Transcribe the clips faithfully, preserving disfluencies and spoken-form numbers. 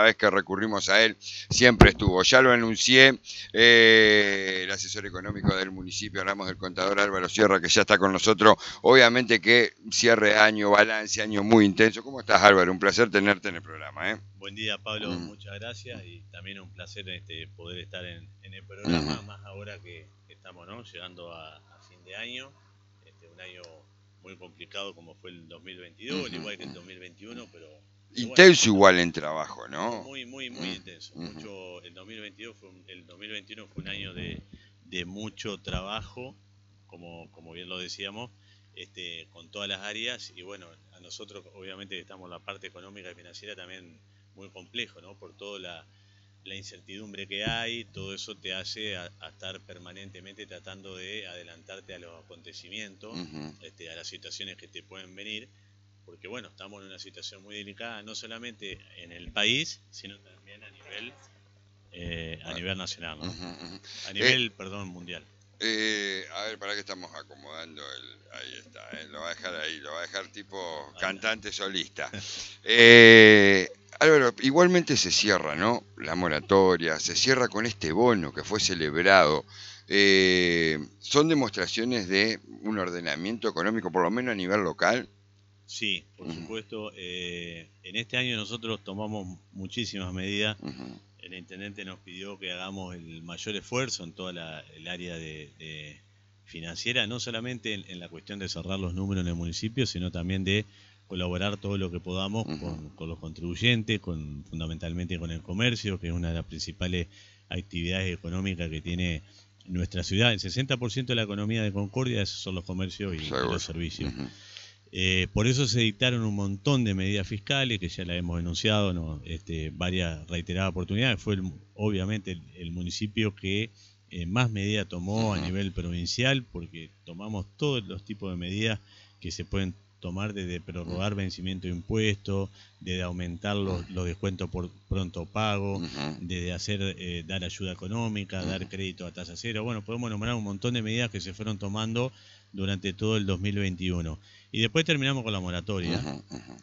vez que recurrimos a él siempre estuvo. Ya lo anuncié, eh, el asesor económico del municipio, hablamos del contador Álvaro Sierra, que ya está con nosotros. Obviamente que cierre de año, balance, año muy intenso. ¿Cómo estás, Álvaro? Un placer tenerte en el programa, ¿eh? Buen día, Pablo, mm. muchas gracias, y también un placer este, poder estar en, en el programa, uh-huh. más ahora que estamos, ¿no?, llegando a, a fin de año, este, un año muy complicado como fue el dos mil veintidós, uh-huh. al igual que el dos mil veintiuno, pero... Intenso bueno, igual en trabajo, ¿no? Muy, muy, muy uh-huh. intenso. Mucho, el dos mil veintidós fue un, el dos mil veintiuno fue un año de, de mucho trabajo, como, como bien lo decíamos, este, con todas las áreas, y bueno, a nosotros obviamente estamos en la parte económica y financiera también muy complejo, ¿no? Por toda la, la incertidumbre que hay, todo eso te hace a, a estar permanentemente tratando de adelantarte a los acontecimientos, uh-huh. este, a las situaciones que te pueden venir, porque bueno, estamos en una situación muy delicada, no solamente en el país, sino también a nivel, eh, a nivel nacional, ¿no? Uh-huh, uh-huh. A nivel, eh, perdón, mundial. Eh, a ver, para que estamos acomodando el, ahí está, eh, lo va a dejar ahí, lo va a dejar tipo cantante solista. Eh, Álvaro, igualmente se cierra, ¿no?, la moratoria, se cierra con este bono que fue celebrado. Eh, ¿Son demostraciones de un ordenamiento económico, por lo menos a nivel local? Sí, por uh-huh. supuesto. Eh, en este año nosotros tomamos muchísimas medidas. Uh-huh. El intendente nos pidió que hagamos el mayor esfuerzo en toda la, el área de, de financiera, no solamente en, en la cuestión de cerrar los números en el municipio, sino también de colaborar todo lo que podamos uh-huh. con, con los contribuyentes, con, fundamentalmente con el comercio, que es una de las principales actividades económicas que tiene nuestra ciudad. El sesenta por ciento de la economía de Concordia son los comercios y, y los servicios. Uh-huh. Eh, por eso se dictaron un montón de medidas fiscales que ya las hemos denunciado, ¿no?, este, varias reiteradas oportunidades. Fue el, obviamente el, el municipio que eh, más medidas tomó uh-huh. a nivel provincial, porque tomamos todos los tipos de medidas que se pueden tomar, desde prorrogar uh-huh. vencimiento de impuestos, desde aumentar los, uh-huh. los descuentos por pronto pago, uh-huh. desde hacer eh, dar ayuda económica, uh-huh. dar crédito a tasa cero. Bueno, podemos nombrar un montón de medidas que se fueron tomando durante todo el dos mil veintiuno. Y después terminamos con la moratoria, uh-huh, uh-huh.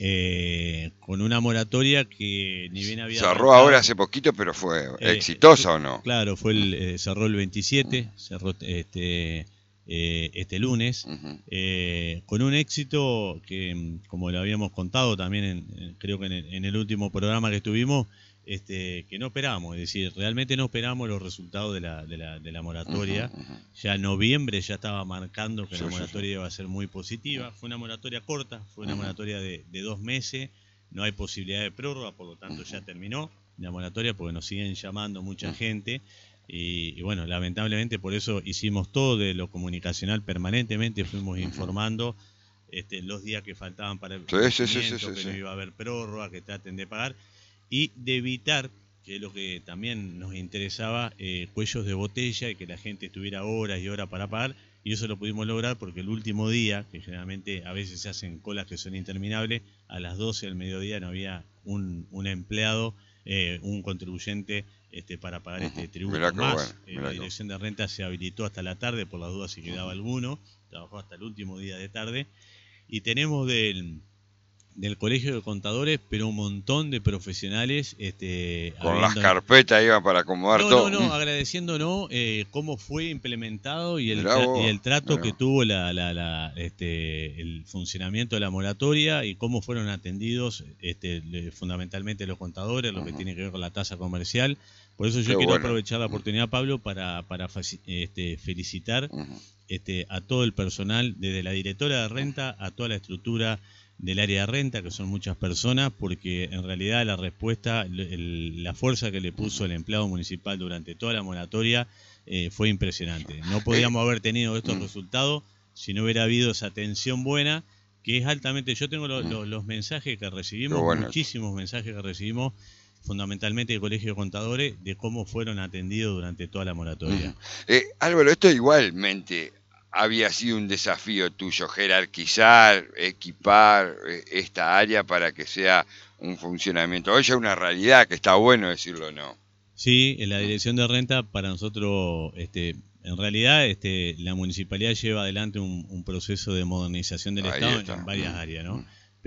Eh, con una moratoria que ni bien había... Cerró arrancado, ahora hace poquito, pero fue eh, exitosa, ¿o no? Claro, fue el, eh, cerró el veintisiete, uh-huh. cerró este, eh, este lunes, uh-huh. eh, con un éxito que, como lo habíamos contado también, en, en, creo que en el, en el último programa que estuvimos, Este, que no esperábamos, es decir, realmente no esperábamos los resultados de la, de la, de la moratoria. Uh-huh, uh-huh. Ya en noviembre ya estaba marcando que sí, la moratoria sí, sí. iba a ser muy positiva. Fue una moratoria corta, fue una uh-huh. moratoria de, de dos meses, no hay posibilidad de prórroga, por lo tanto uh-huh. ya terminó la moratoria, porque nos siguen llamando mucha uh-huh. gente. Y, y bueno, lamentablemente por eso hicimos todo de lo comunicacional permanentemente, fuimos uh-huh. informando este, los días que faltaban para el sí, sí, sí, sí, sí, que sí. no iba a haber prórroga, que traten de pagar. Y de evitar, que es lo que también nos interesaba, eh, cuellos de botella y que la gente estuviera horas y horas para pagar, y eso lo pudimos lograr porque el último día, que generalmente a veces se hacen colas que son interminables, a las doce del mediodía no había un, un empleado, eh, un contribuyente este, para pagar uh-huh. este tributo. Mirá más. Bueno, eh, la Dirección de Renta se habilitó hasta la tarde, por las dudas si quedaba uh-huh. alguno, trabajó hasta el último día de tarde, y tenemos del... del Colegio de Contadores, pero un montón de profesionales. Este, Con habiendo... las carpetas iban para acomodar no, todo. No, no, agradeciéndonos eh, cómo fue implementado y el, tra- y el trato mirá. que tuvo la, la, la, este, el funcionamiento de la moratoria, y cómo fueron atendidos este, fundamentalmente los contadores, lo uh-huh. que tiene que ver con la tasa comercial. Por eso yo Qué quiero bueno. aprovechar la oportunidad, Pablo, para, para este, felicitar uh-huh. este, a todo el personal, desde la directora de renta a toda la estructura del área de renta, que son muchas personas, porque en realidad la respuesta, el, la fuerza que le puso el empleado municipal durante toda la moratoria eh, fue impresionante. No podíamos haber tenido estos resultados si no hubiera habido esa atención buena, que es altamente... Yo tengo lo, lo, los mensajes que recibimos, bueno. muchísimos mensajes que recibimos, fundamentalmente del Colegio de Contadores, de cómo fueron atendidos durante toda la moratoria. Uh-huh. eh, Álvaro, esto igualmente... había sido un desafío tuyo, jerarquizar, equipar esta área para que sea un funcionamiento. Hoy ya es una realidad, que está bueno decirlo, ¿no? Sí, en la Dirección de Renta, para nosotros, este, en realidad, este, la municipalidad lleva adelante un, un proceso de modernización del Ahí Estado está. en varias áreas, ¿no?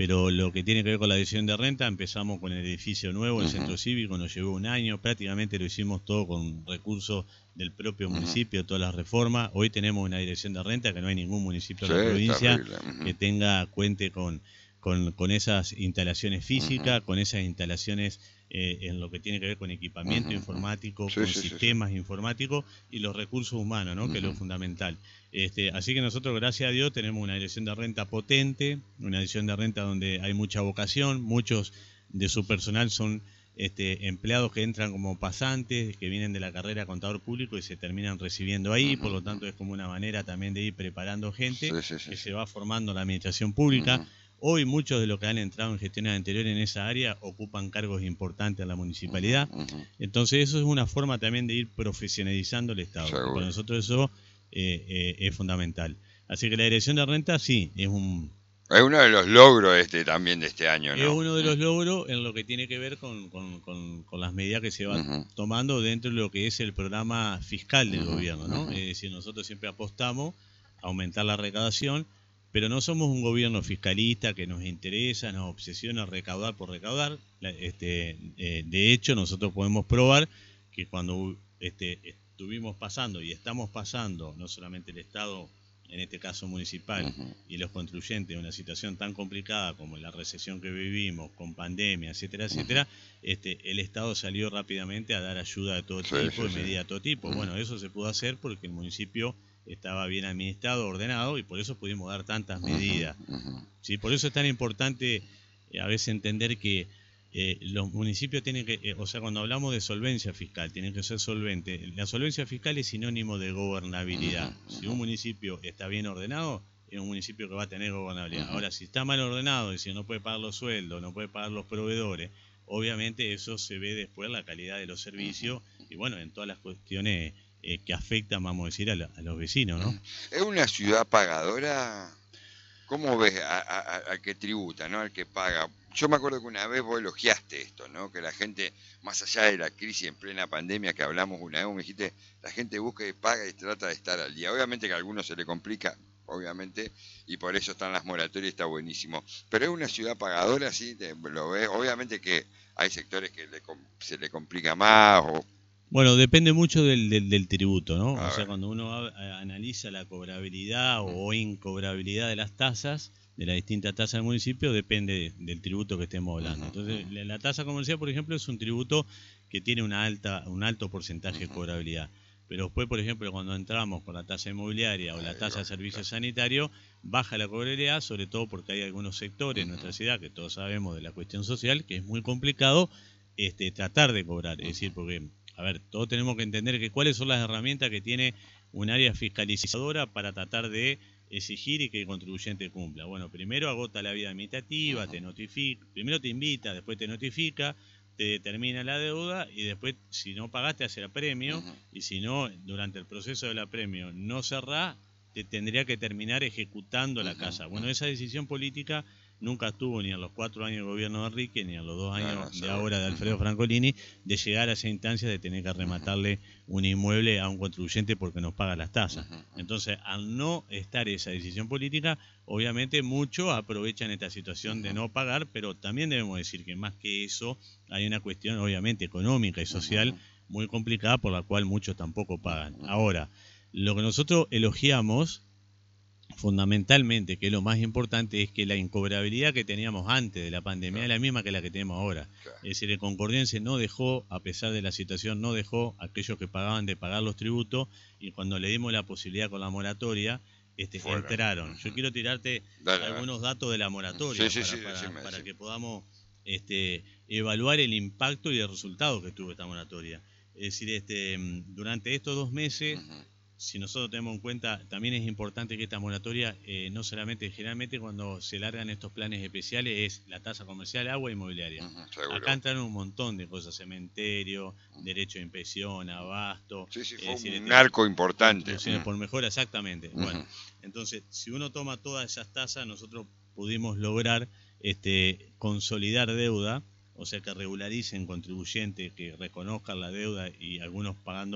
pero lo que tiene que ver con la adhesión de renta, empezamos con el edificio nuevo, el uh-huh. centro cívico, nos llevó un año, prácticamente lo hicimos todo con recursos del propio uh-huh. municipio, todas las reformas. Hoy tenemos una dirección de renta que no hay ningún municipio sí, de la provincia uh-huh. que tenga, cuente con, con, con esas instalaciones físicas, uh-huh. con esas instalaciones eh, en lo que tiene que ver con equipamiento uh-huh. informático, sí, con sí, sistemas sí, sí. informáticos y los recursos humanos, ¿no? Uh-huh. que es lo fundamental. Este, así que nosotros, gracias a Dios, tenemos una dirección de renta potente, una dirección de renta donde hay mucha vocación, muchos de su personal son este, empleados que entran como pasantes, que vienen de la carrera de contador público y se terminan recibiendo ahí, uh-huh. por lo tanto es como una manera también de ir preparando gente sí, sí, sí, que sí. se va formando en la administración pública. Uh-huh. Hoy muchos de los que han entrado en gestiones anteriores en esa área ocupan cargos importantes en la municipalidad, uh-huh. entonces eso es una forma también de ir profesionalizando el Estado. Para nosotros eso Eh, eh, es fundamental. Así que la dirección de renta sí, es un... Es uno de los logros este también de este año, ¿no? Es uno de los logros en lo que tiene que ver con, con, con, con las medidas que se van uh-huh. tomando dentro de lo que es el programa fiscal del uh-huh. gobierno, ¿no? Uh-huh. Es decir, nosotros siempre apostamos a aumentar la recaudación, pero no somos un gobierno fiscalista que nos interesa, nos obsesiona recaudar por recaudar. Este, eh, de hecho, nosotros podemos probar que cuando este, estuvimos pasando y estamos pasando, no solamente el Estado, en este caso municipal, uh-huh. y los contribuyentes, una situación tan complicada como la recesión que vivimos, con pandemia, etcétera, etcétera, uh-huh. este, el Estado salió rápidamente a dar ayuda de todo sí, tipo, sí, de medida de todo tipo. Uh-huh. Bueno, eso se pudo hacer porque el municipio estaba bien administrado, ordenado, y por eso pudimos dar tantas medidas. Uh-huh. ¿Sí? Por eso es tan importante eh, a veces entender que Eh, los municipios tienen que, eh, o sea, cuando hablamos de solvencia fiscal, tienen que ser solventes. La solvencia fiscal es sinónimo de gobernabilidad. Uh-huh, uh-huh. Si un municipio está bien ordenado, es un municipio que va a tener gobernabilidad. Uh-huh. Ahora, si está mal ordenado y si no puede pagar los sueldos, no puede pagar los proveedores, obviamente eso se ve después en la calidad de los servicios uh-huh. y bueno, en todas las cuestiones eh, que afectan, vamos a decir, a, la, a los vecinos, ¿no? ¿Es una ciudad pagadora? ¿Cómo ves al que tributa, ¿no? Al que paga? Yo me acuerdo que una vez vos elogiaste esto, ¿no? Que la gente, más allá de la crisis en plena pandemia que hablamos una vez, me dijiste, la gente busca y paga y trata de estar al día. Obviamente que a algunos se le complica, obviamente, y por eso están las moratorias, está buenísimo. Pero es una ciudad pagadora, ¿sí? Te, lo ves. Obviamente que hay sectores que le, se le complica más o... Bueno, depende mucho del, del, del tributo, ¿no? A o ver. sea, cuando uno a, a, analiza la cobrabilidad o incobrabilidad de las tasas, de las distintas tasas del municipio, depende de, del tributo que estemos hablando. Entonces, la, la tasa comercial, por ejemplo, es un tributo que tiene una alta, un alto porcentaje de cobrabilidad. Pero después, por ejemplo, cuando entramos con la tasa inmobiliaria o la tasa de servicios sanitarios, baja la cobrabilidad, sobre todo porque hay algunos sectores en nuestra ciudad, que todos sabemos de la cuestión social, que es muy complicado este, tratar de cobrar. Es decir, porque... A ver, todos tenemos que entender que cuáles son las herramientas que tiene un área fiscalizadora para tratar de exigir y que el contribuyente cumpla. Bueno, primero agota la vía administrativa, te notifica, primero te invita, después te notifica, te determina la deuda y después, si no pagaste, hace el apremio, uh-huh. y si no, durante el proceso del apremio no cerrás, te tendría que terminar ejecutando uh-huh. la casa. Bueno, esa decisión política nunca estuvo ni en los cuatro años de gobierno de Enrique, ni en los dos años no, no, de ahora de Alfredo Francolini, de llegar a esa instancia de tener que arrematarle un inmueble a un contribuyente porque nos paga las tasas. Entonces, al no estar esa decisión política, obviamente muchos aprovechan esta situación de no pagar, pero también debemos decir que más que eso, hay una cuestión obviamente económica y social muy complicada por la cual muchos tampoco pagan. Ahora, lo que nosotros elogiamos fundamentalmente, que es lo más importante, es que la incobrabilidad que teníamos antes de la pandemia claro. es la misma que la que tenemos ahora. Claro. Es decir, el concordiense no dejó, a pesar de la situación, no dejó a aquellos que pagaban de pagar los tributos, y cuando le dimos la posibilidad con la moratoria, este, entraron. Yo quiero tirarte dale, algunos dale. datos de la moratoria sí, para, sí, sí, para, decime, para sí. que podamos este, evaluar el impacto y el resultado que tuvo esta moratoria. Es decir, este, durante estos dos meses... Uh-huh. Si nosotros tenemos en cuenta, también es importante que esta moratoria, eh, no solamente, generalmente cuando se largan estos planes especiales, es la tasa comercial, agua e inmobiliaria. Uh-huh, acá entran un montón de cosas, cementerio, uh-huh. derecho de impresión, abasto. Sí, sí, fue es decir, un este, arco importante. Uh-huh. Por mejora, exactamente. Uh-huh. Bueno, entonces, si uno toma todas esas tasas, nosotros pudimos lograr este, consolidar deuda, o sea, que regularicen contribuyentes, que reconozcan la deuda y algunos pagando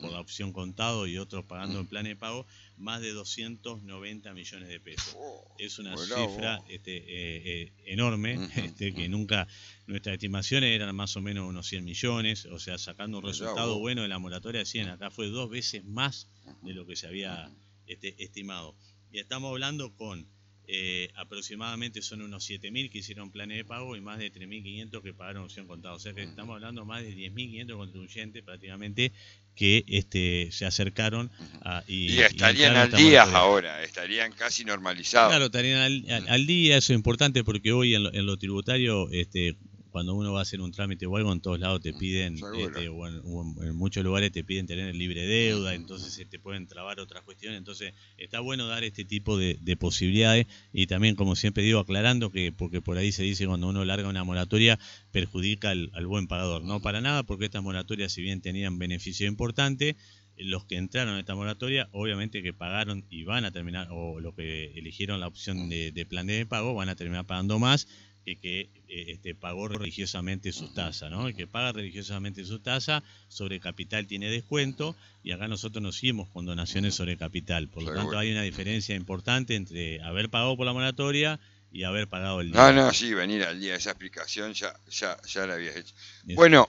por la opción contado y otros pagando en plan de pago, más de doscientos noventa millones de pesos. Oh, es una bravo. cifra este, eh, eh, enorme, uh-huh, este, que uh-huh. nunca, nuestras estimaciones eran más o menos unos cien millones, o sea, sacando un resultado bravo. bueno de la moratoria de cien, acá fue dos veces más de lo que se había este, estimado. Y estamos hablando con eh, aproximadamente son unos siete mil que hicieron planes de pago y más de tres mil quinientos que pagaron opción contada. O sea que estamos hablando más de diez mil quinientos contribuyentes prácticamente que este, se acercaron a, y, y estarían y al día ahora, estarían casi normalizados. Claro, estarían al, al, al día, eso es importante porque hoy en lo, en lo tributario, este, cuando uno va a hacer un trámite o algo, en todos lados te piden, este, o, en, o en muchos lugares te piden tener libre deuda, entonces se te pueden trabar otras cuestiones, entonces está bueno dar este tipo de, de posibilidades y también, como siempre digo, aclarando que, porque por ahí se dice cuando uno larga una moratoria, perjudica al, al buen pagador, no para nada, porque estas moratorias, si bien tenían beneficio importante, los que entraron a esta moratoria, obviamente que pagaron y van a terminar, o los que eligieron la opción de, de plan de pago, van a terminar pagando más que que eh, este, pagó religiosamente sus tasas, ¿no? El que paga religiosamente su tasa, sobre capital tiene descuento, y acá nosotros nos hicimos con donaciones sobre capital. Por lo Seguro. tanto, hay una diferencia importante entre haber pagado por la moratoria y haber pagado el día. No, no, sí, venir al día, esa explicación ya, ya, ya la habías hecho. Eso. Bueno,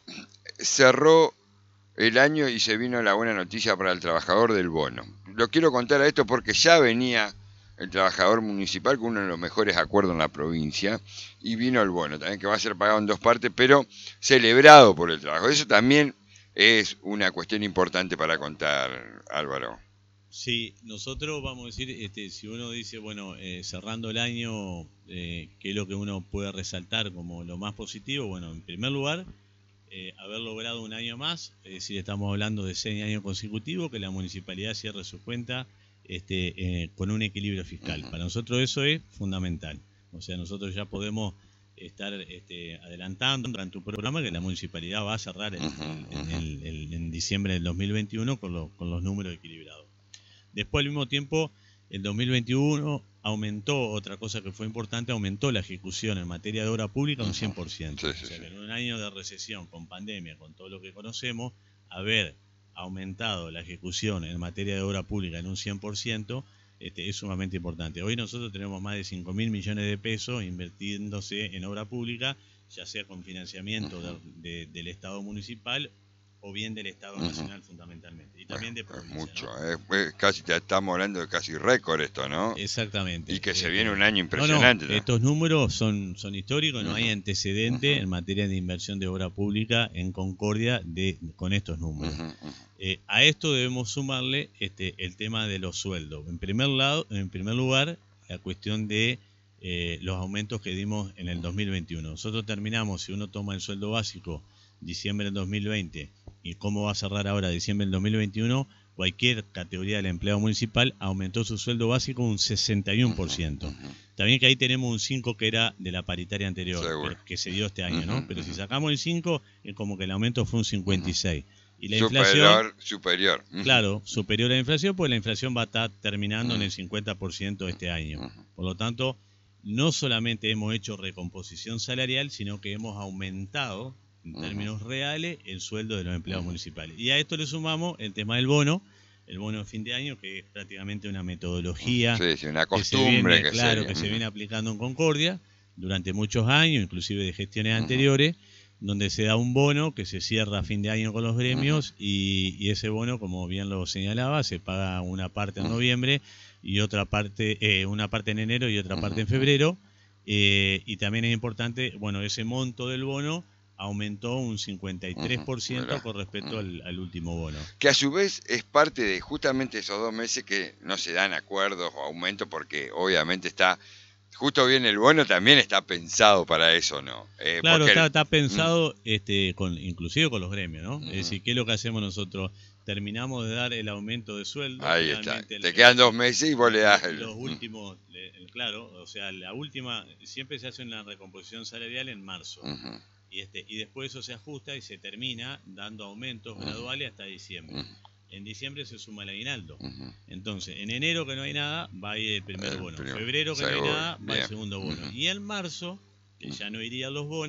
cerró el año y se vino la buena noticia para el trabajador del bono. Lo quiero contar a esto porque ya venía el trabajador municipal con uno de los mejores acuerdos en la provincia y vino el bono, también que va a ser pagado en dos partes, pero celebrado por el trabajo. Eso también es una cuestión importante para contar, Álvaro. Sí, nosotros vamos a decir, este, si uno dice, bueno, eh, cerrando el año, eh, ¿qué es lo que uno puede resaltar como lo más positivo? Bueno, en primer lugar, eh, haber logrado un año más, es decir, estamos hablando de seis años consecutivos, que la municipalidad cierre su cuenta este, eh, con un equilibrio fiscal. Uh-huh. Para nosotros eso es fundamental. O sea, nosotros ya podemos estar este, adelantando durante un programa que la municipalidad va a cerrar el, uh-huh. el, el, el, en diciembre del dos mil veintiuno con, lo, con los números equilibrados. Después, al mismo tiempo, el dos mil veintiuno aumentó, otra cosa que fue importante, aumentó la ejecución en materia de obra pública un cien por ciento. Sí, sí, o sea, que en un año de recesión, con pandemia, con todo lo que conocemos, haber aumentado la ejecución en materia de obra pública en un cien por ciento este, es sumamente importante. Hoy nosotros tenemos más de cinco mil millones de pesos invirtiéndose en obra pública, ya sea con financiamiento de, de, del Estado municipal o bien del Estado nacional, uh-huh. fundamentalmente, y también de provincia. Es mucho, ¿no? es, es casi, ya estamos hablando de casi récord esto, ¿no? Exactamente. Y que eh, se viene un año impresionante. No, no, estos números son, son históricos, uh-huh. no hay antecedente uh-huh. en materia de inversión de obra pública en Concordia de, con estos números. Uh-huh. Eh, a esto debemos sumarle este, el tema de los sueldos. En primer, lado, en primer lugar, la cuestión de eh, los aumentos que dimos en el dos mil veintiuno. Nosotros terminamos, si uno toma el sueldo básico, diciembre del dos mil veinte, y cómo va a cerrar ahora diciembre del dos mil veintiuno, cualquier categoría del empleado municipal aumentó su sueldo básico un sesenta y uno por ciento. Uh-huh. También que ahí tenemos un cinco que era de la paritaria anterior, que, que se dio este año, uh-huh. ¿no? Pero si sacamos el cinco, es como que el aumento fue un cincuenta y seis. Y la superior, inflación, superior. Uh-huh. Claro, superior a la inflación, pues la inflación va a estar terminando uh-huh. en el cincuenta por ciento este año. Uh-huh. Por lo tanto, no solamente hemos hecho recomposición salarial, sino que hemos aumentado en términos uh-huh. reales el sueldo de los empleados uh-huh. municipales. Y a esto le sumamos el tema del bono, el bono de fin de año, que es prácticamente una metodología, sí, sí, una costumbre que se viene, que, claro, se... que se viene aplicando en Concordia durante muchos años, inclusive de gestiones uh-huh. anteriores, donde se da un bono que se cierra a fin de año con los gremios uh-huh. y, y ese bono, como bien lo señalaba, se paga una parte en uh-huh. noviembre y otra parte, eh, una parte en enero y otra uh-huh. parte en febrero. Eh, y también es importante, bueno, ese monto del bono aumentó un cincuenta y tres por ciento uh-huh, con respecto uh-huh. al, al último bono. Que a su vez es parte de justamente esos dos meses que no se dan acuerdos o aumentos, porque obviamente está, justo bien el bono también está pensado para eso, ¿no? Eh, claro, está, el... está pensado uh-huh. este, con, inclusive con los gremios, ¿no? Uh-huh. Es decir, ¿qué es lo que hacemos nosotros? Terminamos de dar el aumento de sueldo. Ahí está. El, Te quedan dos meses y vos le das el... Los últimos, el, claro, o sea, la última, siempre se hace una recomposición salarial en marzo. Uh-huh. Y, este, y después eso se ajusta y se termina dando aumentos uh-huh. graduales hasta diciembre. Uh-huh. En diciembre se suma el aguinaldo. Uh-huh. Entonces, en enero que no hay nada, va a ir el primer el bono. En febrero que seguro. no hay nada, va Bien. el segundo bono. Uh-huh. Y en marzo, que ya no irían los bonos,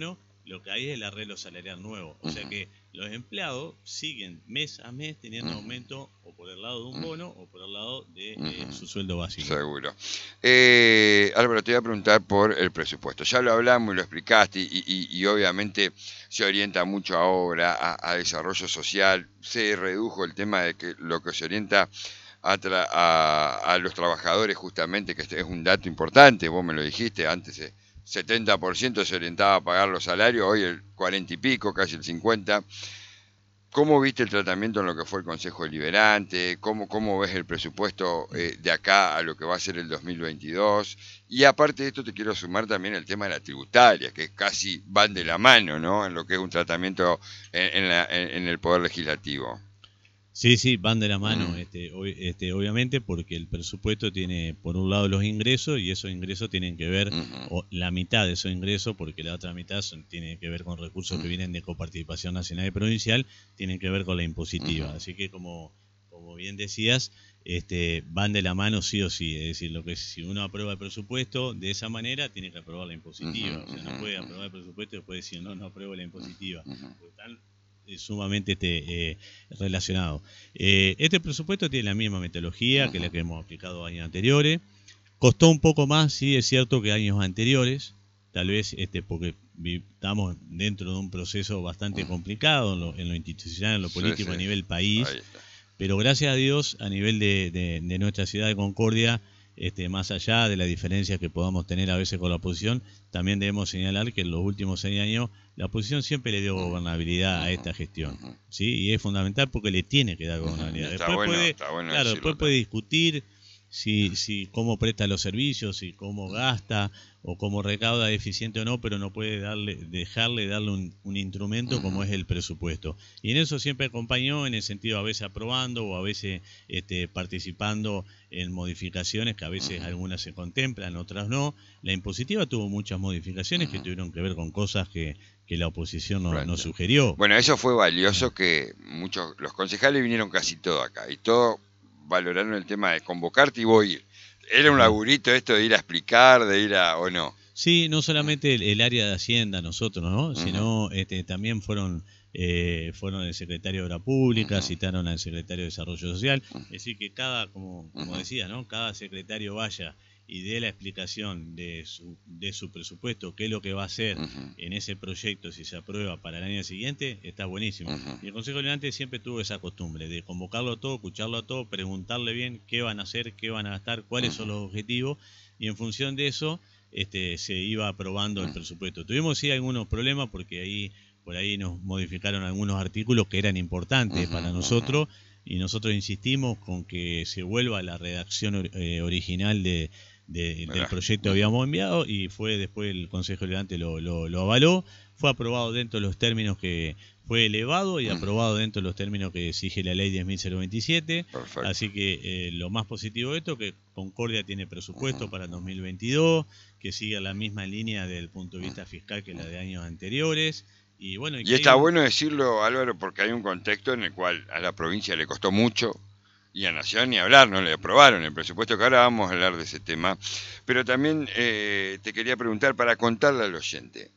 lo que hay es el arreglo salarial nuevo. O sea que los empleados siguen mes a mes teniendo uh-huh. aumento o por el lado de un bono uh-huh. o por el lado de uh-huh. eh, su sueldo básico. Seguro. Eh, Álvaro, te voy a preguntar por el presupuesto. Ya lo hablamos y lo explicaste y, y, y obviamente se orienta mucho ahora a, a desarrollo social. Se redujo el tema de que lo que se orienta a, tra- a, a los trabajadores justamente, que este es un dato importante, vos me lo dijiste antes. Eh, setenta por ciento se orientaba a pagar los salarios, hoy el cuarenta y pico, casi el cincuenta. ¿Cómo viste el tratamiento en lo que fue el Consejo Deliberante? ¿Cómo, cómo ves el presupuesto eh, de acá a lo que va a ser el dos mil veintidós? Y aparte de esto te quiero sumar también el tema de la tributaria, que casi van de la mano, ¿no? En lo que es un tratamiento en, en, la, en, en el Poder Legislativo. Sí, sí, van de la mano, mm. este, este, obviamente, porque el presupuesto tiene, por un lado, los ingresos, y esos ingresos tienen que ver, uh-huh. o la mitad de esos ingresos, porque la otra mitad son, tiene que ver con recursos uh-huh. que vienen de coparticipación nacional y provincial, tienen que ver con la impositiva. Uh-huh. Así que, como, como bien decías, este, van de la mano sí o sí. Es decir, lo que si uno aprueba el presupuesto de esa manera, tiene que aprobar la impositiva. Uh-huh. O sea, no puede aprobar el presupuesto y después decir, no, no apruebo la impositiva. Uh-huh. Porque tal, sumamente este, eh, relacionado. Eh, este presupuesto tiene la misma metodología uh-huh. que la que hemos aplicado años anteriores. Costó un poco más, sí, es cierto, que años anteriores, tal vez este, porque estamos dentro de un proceso bastante uh-huh. complicado en lo, en lo institucional, en lo político, sí, sí. a nivel país, pero gracias a Dios, a nivel de, de, de nuestra ciudad de Concordia, Este, más allá de la diferencia que podamos tener a veces con la oposición, también debemos señalar que en los últimos seis años la oposición siempre le dio gobernabilidad a esta gestión, ¿sí? Y es fundamental porque le tiene que dar gobernabilidad. Está después bueno, puede, está bueno claro, después puede discutir si, si cómo presta los servicios, si cómo gasta o cómo recauda eficiente o no, pero no puede darle, dejarle darle un, un instrumento como es el presupuesto. Y en eso siempre acompañó, en el sentido a veces aprobando o a veces este, participando en modificaciones que a veces algunas se contemplan, otras no. La impositiva tuvo muchas modificaciones que tuvieron que ver con cosas que, que la oposición no, no sugirió. Bueno, eso fue valioso, que muchos, los concejales vinieron casi todos acá y todos valoraron el tema de convocarte y voy a ir. ¿Era un laburito esto de ir a explicar, de ir a, o no? Sí, no solamente el, el área de Hacienda, nosotros, ¿no? Uh-huh. Sino este, también fueron eh, fueron el secretario de Obra Pública, uh-huh. citaron al secretario de Desarrollo Social. Uh-huh. Es decir, que cada, como, como uh-huh. decía, ¿no? Cada secretario vaya y dé la explicación de su, de su presupuesto, qué es lo que va a hacer uh-huh. en ese proyecto, si se aprueba para el año siguiente, está buenísimo. Uh-huh. Y el Consejo Deliberante siempre tuvo esa costumbre de convocarlo a todo, escucharlo a todo, preguntarle bien qué van a hacer, qué van a gastar, cuáles uh-huh. son los objetivos, y en función de eso este, se iba aprobando uh-huh. el presupuesto. Tuvimos sí algunos problemas porque ahí por ahí nos modificaron algunos artículos que eran importantes uh-huh. para nosotros, y nosotros insistimos con que se vuelva a la redacción eh, original de De, del proyecto habíamos enviado, y fue después el Consejo Deliberante lo, lo, lo avaló, fue aprobado dentro de los términos que fue elevado y mm. aprobado dentro de los términos que exige la ley diez mil veintisiete. Perfecto. Así que eh, lo más positivo de esto, que Concordia tiene presupuesto uh-huh. para el dos mil veintidós, que sigue la misma línea desde el punto de vista fiscal que la de años anteriores. Y, bueno, y, y está un... bueno decirlo, Álvaro, porque hay un contexto en el cual a la provincia le costó mucho, y a Nación ni hablar, no le aprobaron el presupuesto, que ahora vamos a hablar de ese tema. Pero también eh, te quería preguntar, para contarle al oyente,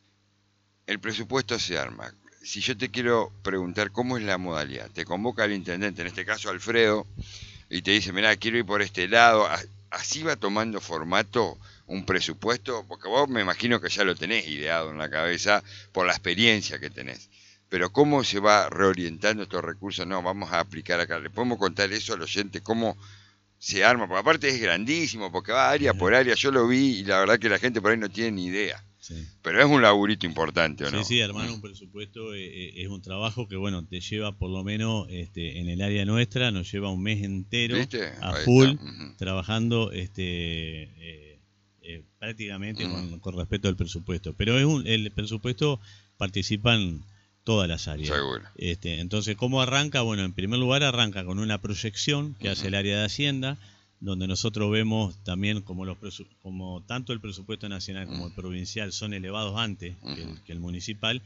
el presupuesto se arma. Si yo te quiero preguntar cómo es la modalidad, te convoca el intendente, en este caso Alfredo, y te dice, mirá, quiero ir por este lado, así va tomando formato un presupuesto, porque vos me imagino que ya lo tenés ideado en la cabeza por la experiencia que tenés. Pero ¿cómo se va reorientando estos recursos? No, vamos a aplicar acá. ¿Le podemos contar eso al oyente? ¿Cómo se arma? Porque aparte es grandísimo, porque va área por área. Yo lo vi y la verdad que la gente por ahí no tiene ni idea. Sí. Pero es un laburito importante, ¿o no? Sí, sí, armar un presupuesto es, es un trabajo que, bueno, te lleva por lo menos este, en el área nuestra, nos lleva un mes entero ¿Viste? a ahí full, uh-huh. trabajando este eh, eh, prácticamente uh-huh. con, con respecto al presupuesto. Pero es un, el presupuesto participan todas las áreas. Seguro. Este, entonces, ¿cómo arranca? Bueno, en primer lugar arranca con una proyección que uh-huh. hace el área de Hacienda, donde nosotros vemos también como los presu- como tanto el presupuesto nacional como uh-huh. el provincial son elevados antes uh-huh. que, el, que el municipal.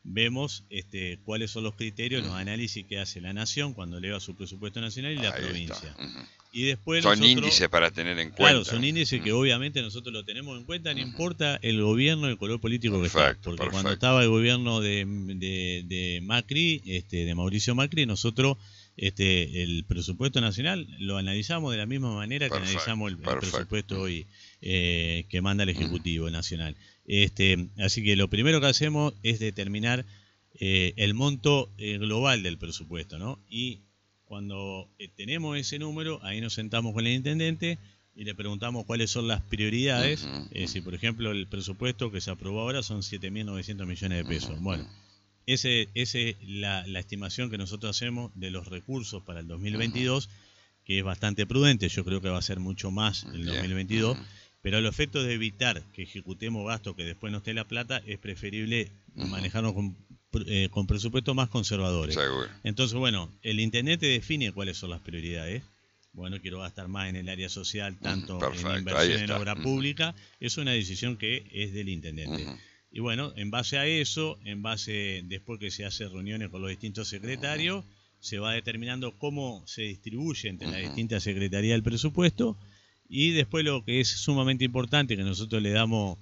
vemos este, cuáles son los criterios, uh-huh. los análisis que hace la Nación cuando eleva su presupuesto nacional y la Ahí provincia. Uh-huh. Y después son nosotros, índices para tener en cuenta. Claro, son índices uh-huh. que obviamente nosotros lo tenemos en cuenta, no uh-huh. importa el gobierno, el color político perfecto, que está. Porque perfecto. Cuando estaba el gobierno de, de, de Macri, este, de Mauricio Macri, nosotros este, el presupuesto nacional lo analizamos de la misma manera perfecto, que analizamos el, el presupuesto hoy eh, que manda el Ejecutivo uh-huh. Nacional. Este, así que lo primero que hacemos es determinar eh, el monto eh, global del presupuesto, ¿no? Y cuando eh, tenemos ese número, ahí nos sentamos con el intendente y le preguntamos cuáles son las prioridades. Uh-huh. Es decir, por ejemplo, el presupuesto que se aprobó ahora son siete mil novecientos millones de pesos. Uh-huh. Bueno, ese ese es la, la estimación que nosotros hacemos de los recursos para el dos mil veintidós, uh-huh. que es bastante prudente. Yo creo que va a ser mucho más el dos mil veintidós. Uh-huh. Pero al efecto de evitar que ejecutemos gastos que después no esté la plata, es preferible uh-huh. manejarnos con, eh, con presupuestos más conservadores. Seguro. Entonces, bueno, el intendente define cuáles son las prioridades. Bueno, quiero gastar más en el área social, tanto uh-huh. en inversión en obra uh-huh. pública. Es una decisión que es del intendente. Uh-huh. Y bueno, en base a eso, en base después que se hace reuniones con los distintos secretarios, uh-huh. se va determinando cómo se distribuye entre uh-huh. las distintas secretarías el presupuesto. Y después lo que es sumamente importante, que nosotros le damos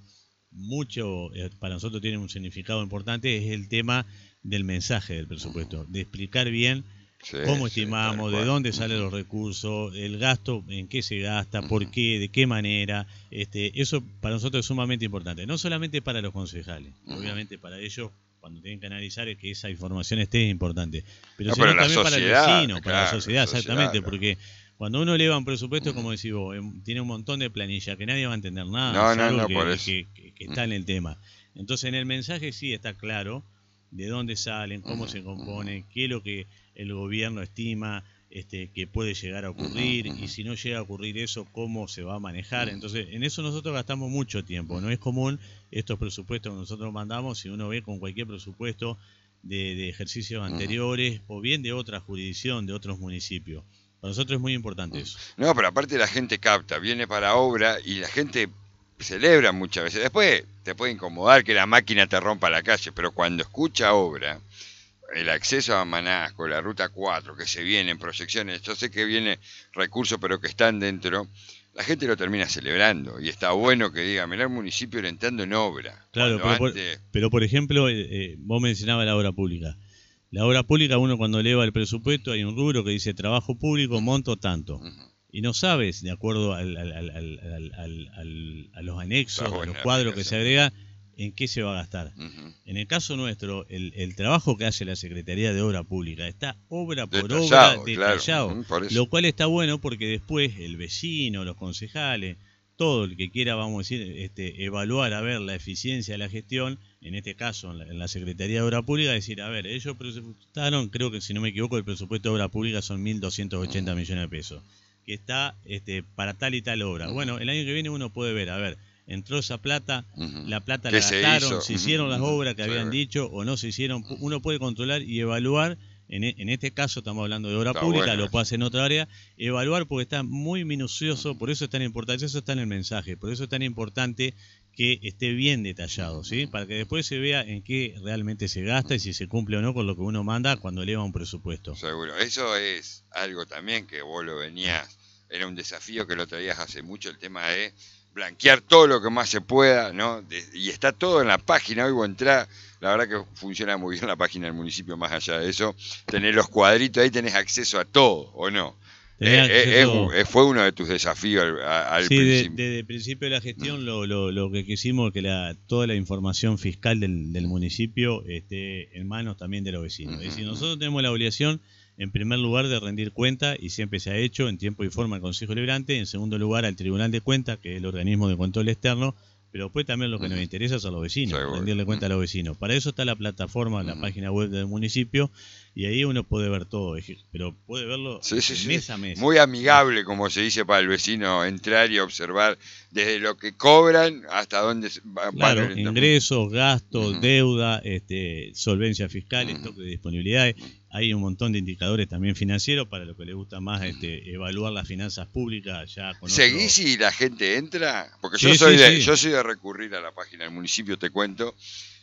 mucho, para nosotros tiene un significado importante, es el tema del mensaje del presupuesto, de explicar bien sí, cómo sí, estimamos, de dónde salen los recursos, el gasto, en qué se gasta, uh-huh. por qué, de qué manera. Este, eso para nosotros es sumamente importante, no solamente para los concejales, uh-huh. obviamente para ellos, cuando tienen que analizar es que esa información esté importante, pero no, sino pero también sociedad, para el vecino, claro, para la sociedad, sociedad exactamente, claro. porque cuando uno eleva un presupuesto, uh-huh. como decís vos, tiene un montón de planilla que nadie va a entender nada, no, no, no, que, por eso. Que, que, que está uh-huh. en el tema. Entonces en el mensaje sí está claro de dónde salen, cómo uh-huh. se compone, qué es lo que el gobierno estima este, que puede llegar a ocurrir, uh-huh. y si no llega a ocurrir eso, cómo se va a manejar. Uh-huh. Entonces en eso nosotros gastamos mucho tiempo. No es común estos presupuestos que nosotros mandamos, si uno ve con cualquier presupuesto de, de ejercicios anteriores uh-huh. o bien de otra jurisdicción, de otros municipios. Para nosotros es muy importante eso. No, pero aparte la gente capta, viene para obra y la gente celebra muchas veces. Después te puede incomodar que la máquina te rompa la calle, pero cuando escucha obra, el acceso a Manasco, la ruta cuatro, que se vienen proyecciones, yo sé que viene recursos, pero que están dentro, la gente lo termina celebrando. Y está bueno que diga, mirá el municipio entrando en obra. Claro, pero, antes... por, pero por ejemplo, eh, vos mencionabas la obra pública. La obra pública, uno cuando eleva el presupuesto, hay un rubro que dice trabajo público, monto tanto. Uh-huh. Y no sabes, de acuerdo al, al, al, al, al, al, a los anexos, a los cuadros que se agrega, en qué se va a gastar. Uh-huh. En el caso nuestro, el, el trabajo que hace la Secretaría de Obra Pública está obra por detallado, obra detallado, claro. por lo cual está bueno porque después el vecino, los concejales, todo el que quiera, vamos a decir, este, evaluar, a ver la eficiencia de la gestión, en este caso en la, en la Secretaría de Obra Pública, decir, a ver, ellos presupuestaron, creo que si no me equivoco, el presupuesto de Obra Pública son mil doscientos ochenta uh-huh. millones de pesos, que está este, para tal y tal obra. Uh-huh. Bueno, el año que viene uno puede ver, a ver, entró esa plata, uh-huh. la plata la gastaron, se, se hicieron uh-huh. las obras que uh-huh. habían dicho o no se hicieron, uno puede controlar y evaluar. En, en este caso estamos hablando de obra está pública, bueno. Lo puede hacer en otra área, evaluar porque está muy minucioso, por eso es tan importante, eso está en el mensaje, por eso es tan importante que esté bien detallado, ¿sí? Para que después se vea en qué realmente se gasta y si se cumple o no con lo que uno manda cuando eleva un presupuesto. Seguro, eso es algo también que vos lo venías, era un desafío que lo traías hace mucho, el tema de blanquear todo lo que más se pueda, ¿no? De, y está todo en la página, hoy vos entrás, la verdad que funciona muy bien la página del municipio, más allá de eso, tenés los cuadritos, ahí tenés acceso a todo, ¿o no? Eh, acceso... eh, eh, fue uno de tus desafíos al, al sí, principio. Sí, de, desde el principio de la gestión mm. lo, lo, lo que quisimos es que la, toda la información fiscal del, del municipio esté en manos también de los vecinos. Mm-hmm. Es decir, nosotros tenemos la obligación, en primer lugar, de rendir cuenta, y siempre se ha hecho en tiempo y forma al Consejo Deliberante, en segundo lugar al Tribunal de Cuentas, que es el organismo de control externo, pero después también lo que nos interesa son los vecinos, seguro. Rendirle cuenta a los vecinos. Para eso está la plataforma, la uh-huh. página web del municipio, y ahí uno puede ver todo, pero puede verlo sí, sí, mes sí. a mes. Muy amigable, como se dice, para el vecino entrar y observar desde lo que cobran hasta dónde va. Claro, el ingresos, gastos, uh-huh. deuda, este, solvencia fiscal, uh-huh. stock de disponibilidades. Uh-huh. Hay un montón de indicadores también financieros para lo que le gusta más este, evaluar las finanzas públicas. Ya con ¿Seguís si otro... la gente entra? Porque sí, yo soy sí, de sí. yo soy de recurrir a la página del municipio, te cuento.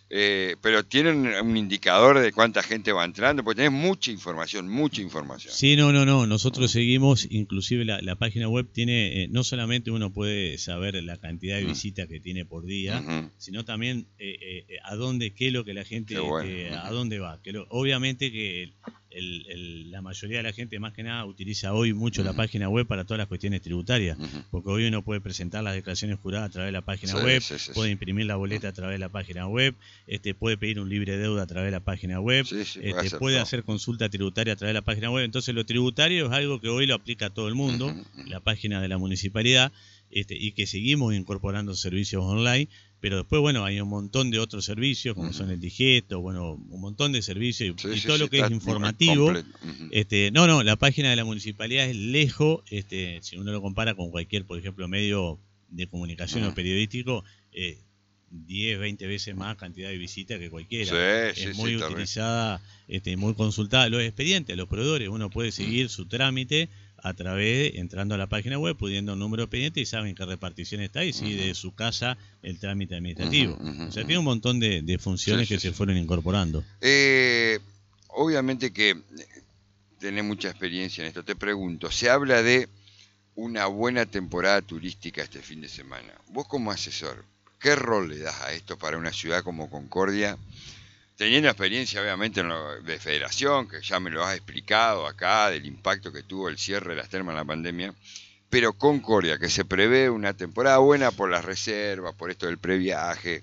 Eh, pero tienen un indicador de cuánta gente va entrando, porque tenés mucha información, mucha información. Sí, no, no, no. Nosotros seguimos, inclusive la, la página web tiene, eh, no solamente uno puede saber la cantidad de visitas que tiene por día, uh-huh. sino también eh, eh, a dónde, qué es lo que la gente, bueno. eh, uh-huh. a dónde va. Que lo, obviamente que el, el, el, la mayoría de la gente, más que nada, utiliza hoy mucho uh-huh. la página web para todas las cuestiones tributarias, uh-huh. porque hoy uno puede presentar las declaraciones juradas a través de la página sí, web, sí, sí, puede imprimir la boleta uh-huh. a través de la página web, este, puede pedir un libre deuda a través de la página web, sí, sí, este, puede, hacer, puede hacer consulta tributaria a través de la página web. Entonces lo tributario es algo que hoy lo aplica a todo el mundo, uh-huh. la página de la municipalidad, este, y que seguimos incorporando servicios online. Pero después, bueno, hay un montón de otros servicios, como uh-huh. son el Digesto, bueno, un montón de servicios y, sí, y todo sí, lo que es informativo. Uh-huh. Este, no, no, la página de la municipalidad es lejos, este, si uno lo compara con cualquier, por ejemplo, medio de comunicación uh-huh. o periodístico, eh, diez, veinte veces más cantidad de visitas que cualquiera. Sí, es sí, muy sí, utilizada, este, muy consultada. Los expedientes, los proveedores, uno puede seguir uh-huh. su trámite a través, entrando a la página web, pudiendo un número de expediente y saben qué repartición está y si uh-huh. de su casa el trámite administrativo. Uh-huh, uh-huh. O sea, tiene un montón de, de funciones sí, que sí, se sí. fueron incorporando. Eh, obviamente que tenés mucha experiencia en esto. Te pregunto, se habla de una buena temporada turística este fin de semana. Vos como asesor, ¿qué rol le das a esto para una ciudad como Concordia? Teniendo experiencia obviamente en lo de federación, que ya me lo has explicado acá, del impacto que tuvo el cierre de las termas en la pandemia, pero Concordia, que se prevé una temporada buena por las reservas, por esto del previaje,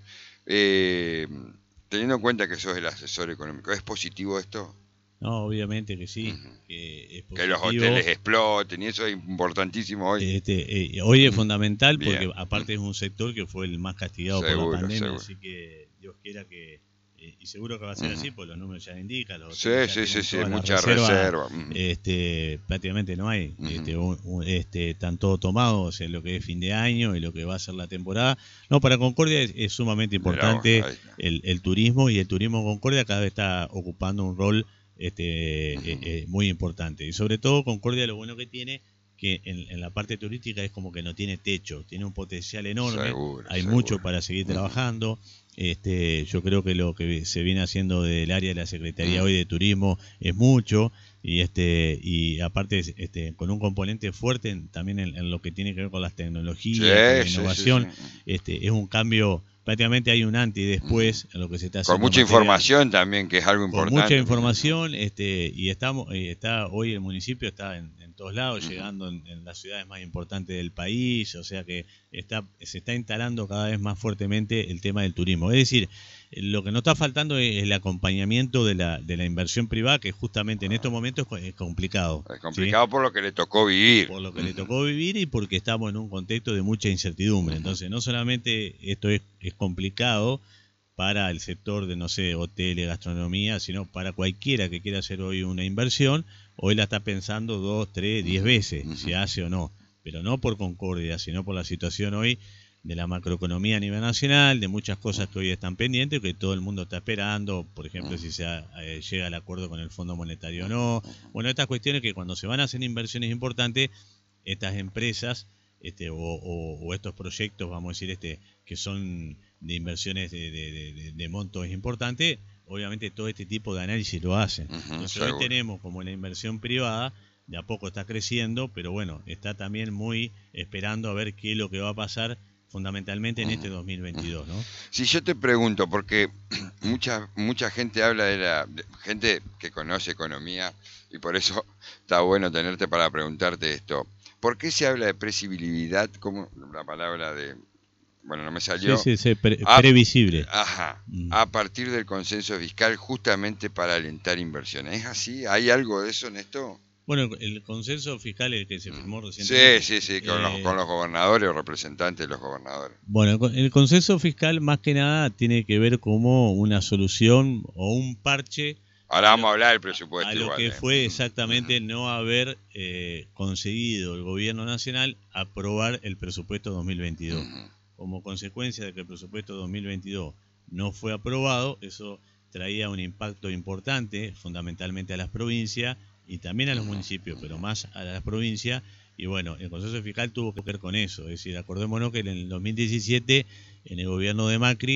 eh, teniendo en cuenta que sos el asesor económico, ¿es positivo esto? No, obviamente que sí, uh-huh. que, es que los hoteles exploten y eso es importantísimo hoy. Este, eh, hoy es fundamental porque Bien. aparte es un sector que fue el más castigado seguro, por la pandemia, seguro. Así que Dios quiera que... y seguro que va a ser uh-huh. así, porque los números ya indican. Los sí, sí, sí, sí, mucha reserva. reserva. Uh-huh. Este, prácticamente no hay. Uh-huh. Este, un, un, este, están todos tomados en lo que es fin de año y lo que va a ser la temporada. No, para Concordia es, es sumamente importante Mirá, el, el turismo, y el turismo en Concordia cada vez está ocupando un rol este, uh-huh. eh, eh, muy importante. Y sobre todo Concordia lo bueno que tiene, que en, en la parte turística es como que no tiene techo, tiene un potencial enorme, seguro, hay seguro. mucho para seguir uh-huh. trabajando. Este, yo creo que lo que se viene haciendo del área de la Secretaría uh-huh. hoy de Turismo es mucho, y este y aparte este con un componente fuerte en, también en, en lo que tiene que ver con las tecnologías, sí, con la innovación. Sí, sí, sí. Este, es un cambio, prácticamente hay un antes y después uh-huh. en lo que se está haciendo. Con mucha material. información también, que es algo importante. Con mucha información, este y estamos eh, está hoy el municipio está en, en todos lados, uh-huh. llegando en, en las ciudades más importantes del país, o sea que está se está instalando cada vez más fuertemente el tema del turismo. Es decir, lo que nos está faltando es el acompañamiento de la de la inversión privada, que justamente en estos momentos es complicado. Es complicado, ¿sí? Por lo que le tocó vivir. Por lo que uh-huh. le tocó vivir y porque estamos en un contexto de mucha incertidumbre. Uh-huh. Entonces, no solamente esto es, es complicado para el sector de, no sé, hoteles, gastronomía, sino para cualquiera que quiera hacer hoy una inversión, hoy la está pensando dos, tres, diez veces, uh-huh. si hace o no. Pero no por Concordia, sino por la situación hoy de la macroeconomía a nivel nacional, de muchas cosas que hoy están pendientes, que todo el mundo está esperando, por ejemplo, si se eh, llega al acuerdo con el Fondo Monetario o no. Bueno, estas cuestiones que cuando se van a hacer inversiones importantes, estas empresas este, o, o, o estos proyectos, vamos a decir, este que son de inversiones de, de, de, de montos importantes, obviamente todo este tipo de análisis lo hacen. Uh-huh, Entonces seguro. Hoy tenemos como la inversión privada, de a poco está creciendo, pero bueno, está también muy esperando a ver qué es lo que va a pasar fundamentalmente en este dos mil veintidós, ¿no? Si yo te pregunto, porque mucha mucha gente habla de la de, gente que conoce economía, y por eso está bueno tenerte para preguntarte esto. ¿Por qué se habla de previsibilidad, como la palabra de, bueno, no me salió? Sí, sí, sí, pre a, previsible. Ajá, mm. a partir del consenso fiscal, justamente para alentar inversiones. ¿Es así? ¿Hay algo de eso en esto? Bueno, el consenso fiscal, el que se firmó recientemente. Sí, sí, sí, con, eh, los, con los gobernadores o representantes de los gobernadores. Bueno, el consenso fiscal más que nada tiene que ver como una solución o un parche. Ahora vamos a hablar del presupuesto. A lo igual, que eh. fue exactamente uh-huh. no haber eh, conseguido el gobierno nacional aprobar el presupuesto dos mil veintidós. Uh-huh. Como consecuencia de que el presupuesto dos mil veintidós no fue aprobado, eso traía un impacto importante, fundamentalmente a las provincias, y también a los municipios, pero más a las provincias, y bueno, el consenso fiscal tuvo que ver con eso. Es decir, acordémonos que en el dos mil diecisiete, en el gobierno de Macri,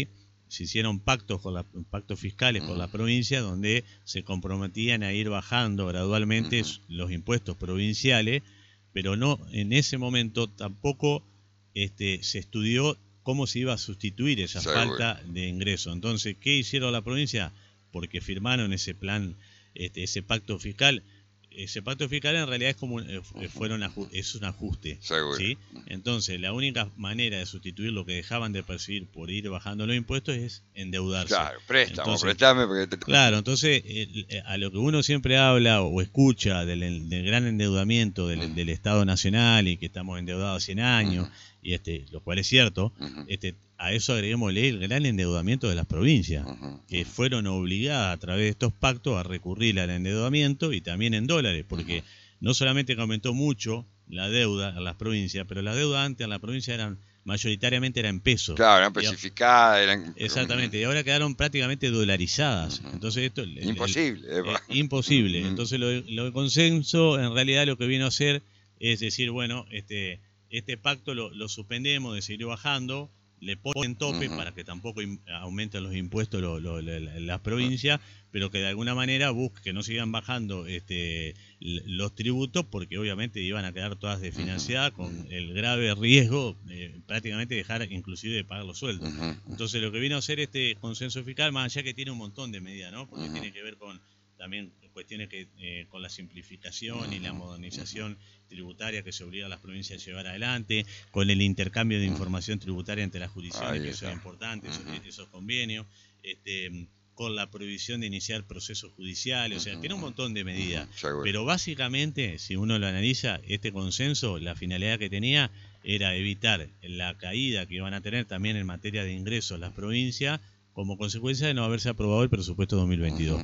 se hicieron pactos con la, pactos fiscales con la provincia donde se comprometían a ir bajando gradualmente uh-huh. los impuestos provinciales, pero no en ese momento tampoco este, se estudió cómo se iba a sustituir esa Seguro. falta de ingreso. Entonces, ¿qué hicieron la provincia? Porque firmaron ese plan, este, ese pacto fiscal. Ese pacto fiscal en realidad es como eh, fueron es un ajuste, ¿sí? Entonces la única manera de sustituir lo que dejaban de percibir por ir bajando los impuestos es endeudarse. Claro, préstamo, entonces, préstame porque te... Claro, entonces eh, a lo que uno siempre habla o escucha del, del gran endeudamiento del, uh-huh. del Estado Nacional y que estamos endeudados cien años, uh-huh. y este, lo cual es cierto, uh-huh. este, a eso agreguémosle el gran endeudamiento de las provincias, uh-huh. que fueron obligadas a través de estos pactos a recurrir al endeudamiento y también en dólares, porque uh-huh. no solamente que aumentó mucho la deuda en las provincias, pero la deuda antes en la provincia eran mayoritariamente era en pesos. Claro, eran especificadas. Eran... Exactamente, y ahora quedaron prácticamente dolarizadas. Uh-huh. Entonces esto imposible. El, el, imposible. Uh-huh. Entonces lo, lo de consenso en realidad lo que vino a hacer es decir, bueno, este, este pacto lo, lo suspendemos de seguir bajando, le ponen tope uh-huh. para que tampoco aumenten los impuestos lo, lo, lo, las provincias, uh-huh. pero que de alguna manera busque que no sigan bajando este, los tributos, porque obviamente iban a quedar todas desfinanciadas uh-huh. con el grave riesgo de prácticamente dejar inclusive de pagar los sueldos. Uh-huh. Entonces lo que vino a hacer este consenso fiscal, más allá que tiene un montón de medidas, ¿no? Porque uh-huh. tiene que ver con también cuestiones que eh, con la simplificación uh-huh. y la modernización tributaria que se obliga a las provincias a llevar adelante, con el intercambio de información tributaria entre las jurisdicciones, Ahí que está. eso es importante, uh-huh. esos, esos convenios, este, con la prohibición de iniciar procesos judiciales, o sea, uh-huh. tiene un montón de medidas, uh-huh. pero básicamente, si uno lo analiza, este consenso, la finalidad que tenía era evitar la caída que iban a tener también en materia de ingresos las provincias, como consecuencia de no haberse aprobado el presupuesto dos mil veintidós.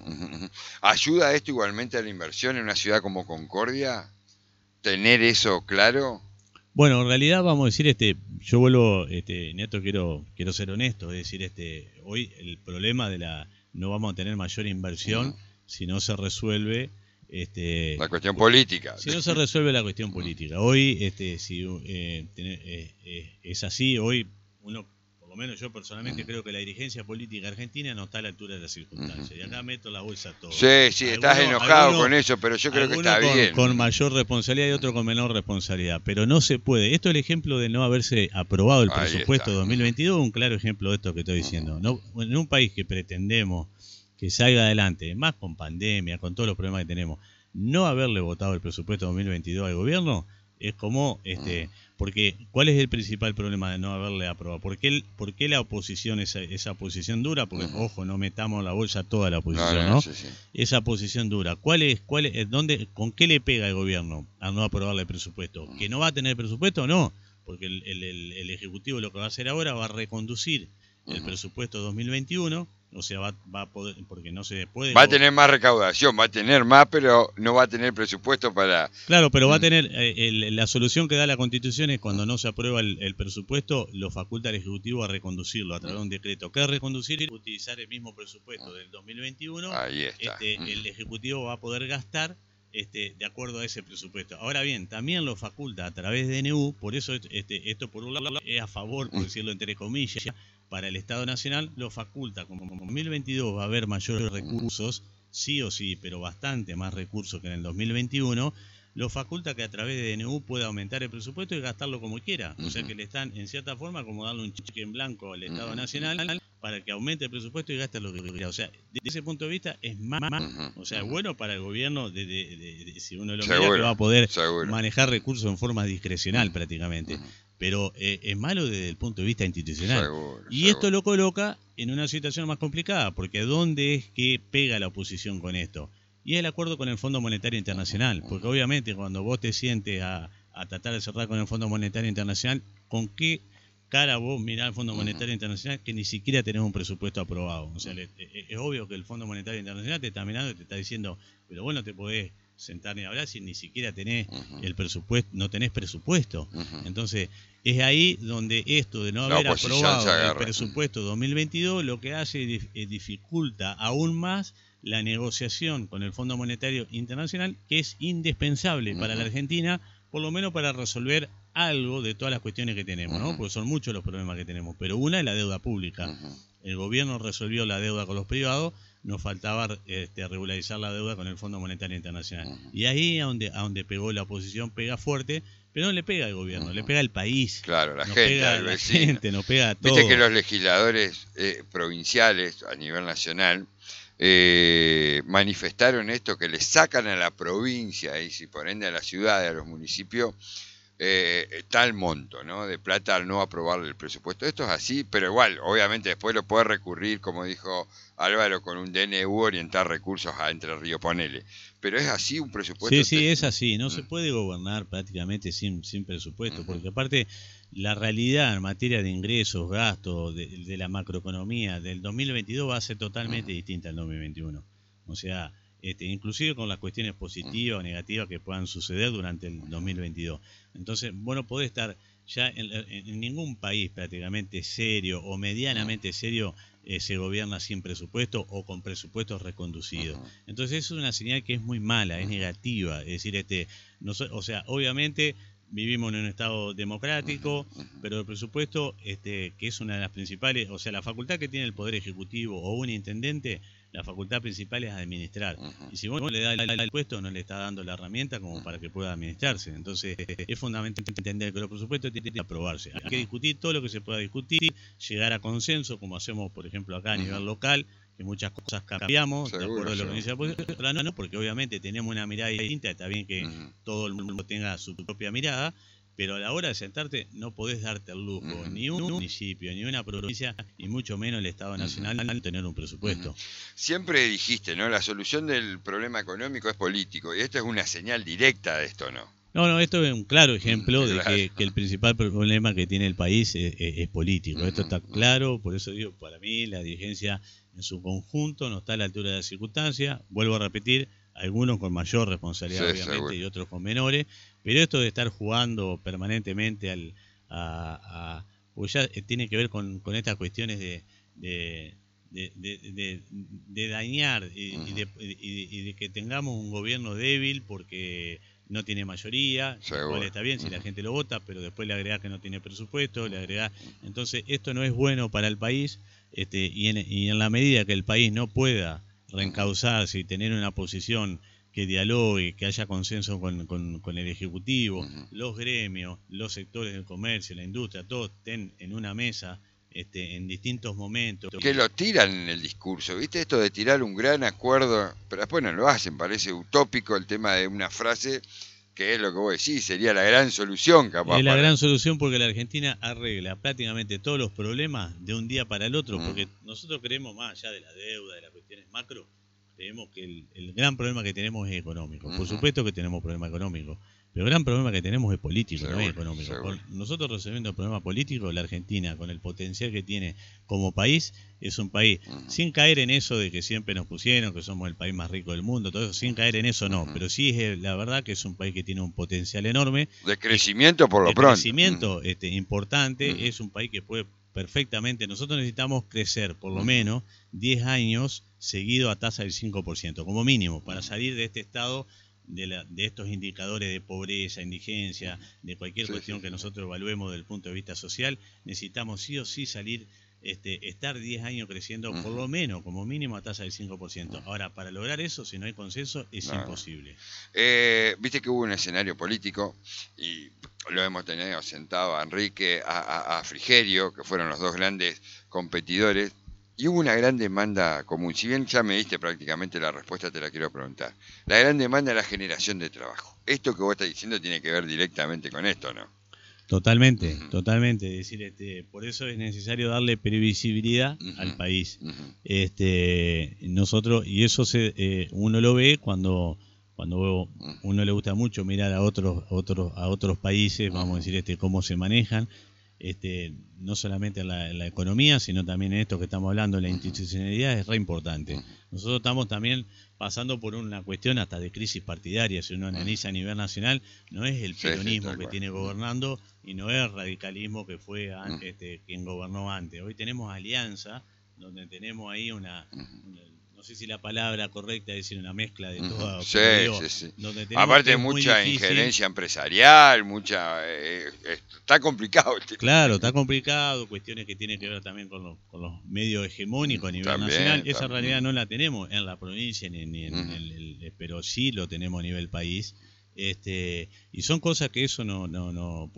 ¿Ayuda esto igualmente a la inversión en una ciudad como Concordia? ¿Tener eso claro? Bueno, en realidad vamos a decir, este, yo vuelvo, este, Neto, quiero, quiero ser honesto, es decir, este, hoy el problema de la, no vamos a tener mayor inversión uh-huh. si no se resuelve este, la cuestión política. Si no se resuelve la cuestión política. Hoy, este, si eh, tener, eh, eh, es así, hoy uno por lo menos yo personalmente uh-huh. creo que la dirigencia política argentina no está a la altura de las circunstancias. Uh-huh. Y acá meto la bolsa todo. Sí, sí, algunos, estás enojado algunos, con eso, pero yo creo que está con, bien. Con mayor responsabilidad y otro con menor responsabilidad. Pero no se puede. Esto es el ejemplo de no haberse aprobado el Ahí presupuesto está. dos mil veintidós, un claro ejemplo de esto que estoy diciendo. No, en un país que pretendemos que salga adelante, más con pandemia, con todos los problemas que tenemos, no haberle votado el presupuesto dos mil veintidós al gobierno es como... este Porque, ¿cuál es el principal problema de no haberle aprobado? ¿Por qué, por qué la oposición, esa, esa posición dura? Porque, uh-huh. ojo, no metamos la bolsa toda la oposición, ¿no? no, no sí, sí. Esa posición dura. ¿Cuál es, cuál es, dónde, ¿Con qué le pega el gobierno al no aprobarle el presupuesto? Uh-huh. ¿Que no va a tener presupuesto? No, porque el, el, el, el Ejecutivo lo que va a hacer ahora va a reconducir uh-huh. el presupuesto dos mil veintiuno, o sea, va, va a poder, porque no se puede... Va a tener más recaudación, va a tener más, pero no va a tener presupuesto para... Claro, pero va a tener... Eh, el, la solución que da la Constitución es cuando no se aprueba el, el presupuesto, lo faculta al Ejecutivo a reconducirlo a través de un decreto. ¿Qué es reconducir? Utilizar el mismo presupuesto del dos mil veintiuno. Ahí está. Este, el Ejecutivo va a poder gastar este, de acuerdo a ese presupuesto. Ahora bien, también lo faculta a través de D N U, por eso este, esto por un lado es a favor, por decirlo entre comillas, para el Estado Nacional, lo faculta, como en dos mil veintidós va a haber mayores recursos, sí o sí, pero bastante más recursos que en el dos mil veintiuno, lo faculta que a través de D N U pueda aumentar el presupuesto y gastarlo como quiera. O sea que le están, en cierta forma, como darle un cheque en blanco al Estado Nacional para que aumente el presupuesto y gaste lo que quiera. O sea, desde ese punto de vista es más, o sea, es bueno para el gobierno, de, de, de, de, si uno lo mira, que va a poder seguro. manejar recursos en forma discrecional prácticamente. Uh-huh. Pero eh, es malo desde el punto de vista institucional. Seguro, y seguro. Esto lo coloca en una situación más complicada, porque ¿dónde es que pega la oposición con esto? Y es el acuerdo con el Fondo Monetario Internacional, porque obviamente cuando vos te sientes a, a tratar de cerrar con el Fondo Monetario Internacional, ¿con qué cara vos mirás al Fondo Monetario Internacional que ni siquiera tenés un presupuesto aprobado? O sea, le, es obvio que el Fondo Monetario Internacional te está mirando y te está diciendo, pero vos no te podés sentar ni hablar si ni siquiera tenés uh-huh. el presupuesto, no tenés presupuesto. Uh-huh. Entonces, es ahí donde esto de no haber aprobado el presupuesto dos mil veintidós lo que hace es dificulta aún más la negociación con el Fondo Monetario Internacional, que es indispensable uh-huh. para la Argentina, por lo menos para resolver algo de todas las cuestiones que tenemos, ¿no? Uh-huh. Porque son muchos los problemas que tenemos, pero una es la deuda pública. Uh-huh. el gobierno resolvió la deuda con los privados, nos faltaba este, regularizar la deuda con el Fondo Monetario Internacional. Uh-huh. Y ahí a donde, a donde pegó la oposición, pega fuerte, pero no le pega al gobierno, uh-huh. le pega al país. Claro, la nos gente, pega al la vecino. gente, nos pega a todo. Viste que los legisladores eh, provinciales a nivel nacional eh, manifestaron esto, que le sacan a la provincia y si por ende a la ciudad y a los municipios Eh, tal monto, ¿no? De plata al no aprobar el presupuesto. Esto es así, pero igual, obviamente después lo puede recurrir, como dijo Álvaro, con un D N U, orientar recursos a Entre Ríos, ponele. Pero es así un presupuesto. Sí, sí, te... es así. No mm. se puede gobernar prácticamente sin, sin presupuesto, uh-huh. porque aparte la realidad en materia de ingresos, gastos, de, de la macroeconomía del dos mil veintidós va a ser totalmente uh-huh. distinta al dos mil veintiuno. O sea, Este, inclusive con las cuestiones positivas o negativas que puedan suceder durante el dos mil veintidós. Entonces, vos no podés estar ya en, en ningún país prácticamente serio o medianamente serio eh, se gobierna sin presupuesto o con presupuestos reconducidos. Entonces, eso es una señal que es muy mala, es negativa. Es decir, este, no, o sea, obviamente vivimos en un estado democrático, pero el presupuesto, este, que es una de las principales, o sea, la facultad que tiene el Poder Ejecutivo o un intendente, la facultad principal es administrar. Uh-huh. Y si vos no le das el puesto, no le está dando la herramienta como uh-huh. para que pueda administrarse. Entonces, es fundamental entender que los presupuestos tienen que aprobarse. Hay que discutir todo lo que se pueda discutir, llegar a consenso, como hacemos, por ejemplo, acá a nivel uh-huh. local, que muchas cosas cambiamos, seguro, de acuerdo a lo que dice la oposición, pero no, no, porque obviamente tenemos una mirada distinta, está bien que uh-huh. todo el mundo tenga su propia mirada, pero a la hora de sentarte no podés darte el lujo, uh-huh. ni un municipio, ni una provincia, y mucho menos el Estado Nacional uh-huh. tener un presupuesto. Uh-huh. Siempre dijiste, ¿no? La solución del problema económico es político, y esto es una señal directa de esto, ¿no? No, no, esto es un claro ejemplo uh-huh. de que, que el principal problema que tiene el país es, es, es político. Uh-huh. Esto está claro, por eso digo, para mí la dirigencia en su conjunto no está a la altura de las circunstancias. Vuelvo a repetir, algunos con mayor responsabilidad, sí, obviamente, seguro. Y otros con menores, pero esto de estar jugando permanentemente al a, a pues ya tiene que ver con, con estas cuestiones de de, de, de, de, de dañar y, uh-huh. y, de, y, y de que tengamos un gobierno débil porque no tiene mayoría, lo cual está bien si uh-huh. la gente lo vota, pero después le agregás que no tiene presupuesto, le agregás, entonces esto no es bueno para el país, este y en, y en la medida que el país no pueda reencauzarse y tener una posición que dialogue, que haya consenso con, con, con el Ejecutivo, uh-huh. los gremios, los sectores del comercio, la industria, todos estén en una mesa este, en distintos momentos. Que lo tiran en el discurso, ¿viste? Esto de tirar un gran acuerdo, pero después no lo hacen, parece utópico el tema de una frase que es lo que vos decís, sería la gran solución capaz. Es la para... gran solución porque la Argentina arregla prácticamente todos los problemas de un día para el otro, uh-huh. porque nosotros creemos más allá de la deuda, de las cuestiones macro, creemos que el, el gran problema que tenemos es económico. Uh-huh. Por supuesto que tenemos problema económico, pero el gran problema que tenemos es político, seguro, no es económico. Por nosotros resolviendo el problema político, la Argentina, con el potencial que tiene como país, es un país, uh-huh. sin caer en eso de que siempre nos pusieron, que somos el país más rico del mundo, todo eso, sin caer en eso no, uh-huh. pero sí es la verdad que es un país que tiene un potencial enorme. De crecimiento por lo de pronto. De crecimiento uh-huh. este, importante, uh-huh. es un país que puede perfectamente, nosotros necesitamos crecer por lo uh-huh. menos diez años seguido a tasa del cinco por ciento, como mínimo, para salir de este estado de, la, de estos indicadores de pobreza, indigencia, de cualquier sí, cuestión sí, que sí. nosotros evaluemos desde el punto de vista social, necesitamos sí o sí salir, este, estar diez años creciendo uh-huh. por lo menos, como mínimo a tasa del cinco por ciento. Uh-huh. Ahora, para lograr eso, si no hay consenso, es no. imposible. Eh, Viste que hubo un escenario político y lo hemos tenido sentado a Enrique, a, a, a Frigerio, que fueron los dos grandes competidores, y hubo una gran demanda común. Si bien ya me diste prácticamente la respuesta, te la quiero preguntar. La gran demanda es la generación de trabajo. Esto que vos estás diciendo tiene que ver directamente con esto, ¿no? Totalmente, uh-huh. totalmente. Es decir, este, por eso es necesario darle previsibilidad uh-huh. al país. Uh-huh. Este, nosotros, y eso se, eh, uno lo ve cuando, cuando uno le gusta mucho mirar a otros, otros, a otros países, vamos a decir, este, cómo se manejan. Este, no solamente en la, en la economía, sino también en esto que estamos hablando, la institucionalidad es re importante. Nosotros estamos también pasando por una cuestión hasta de crisis partidaria. Si uno analiza a nivel nacional, no es el peronismo sí, sí, que tiene gobernando y no es el radicalismo que fue antes, este, quien gobernó antes. Hoy tenemos alianza, donde tenemos ahí una, una no sé si la palabra correcta es decir una mezcla de todo. Sí, digo, sí, sí. Donde aparte mucha injerencia empresarial, mucha eh, eh, está complicado. Este claro, está complicado, cuestiones que tienen que ver también con los, con los medios hegemónicos a nivel también, nacional. Esa también. realidad no la tenemos en la provincia ni, ni en uh-huh. el, el, pero sí lo tenemos a nivel país. Este, y son cosas que eso no, no, no,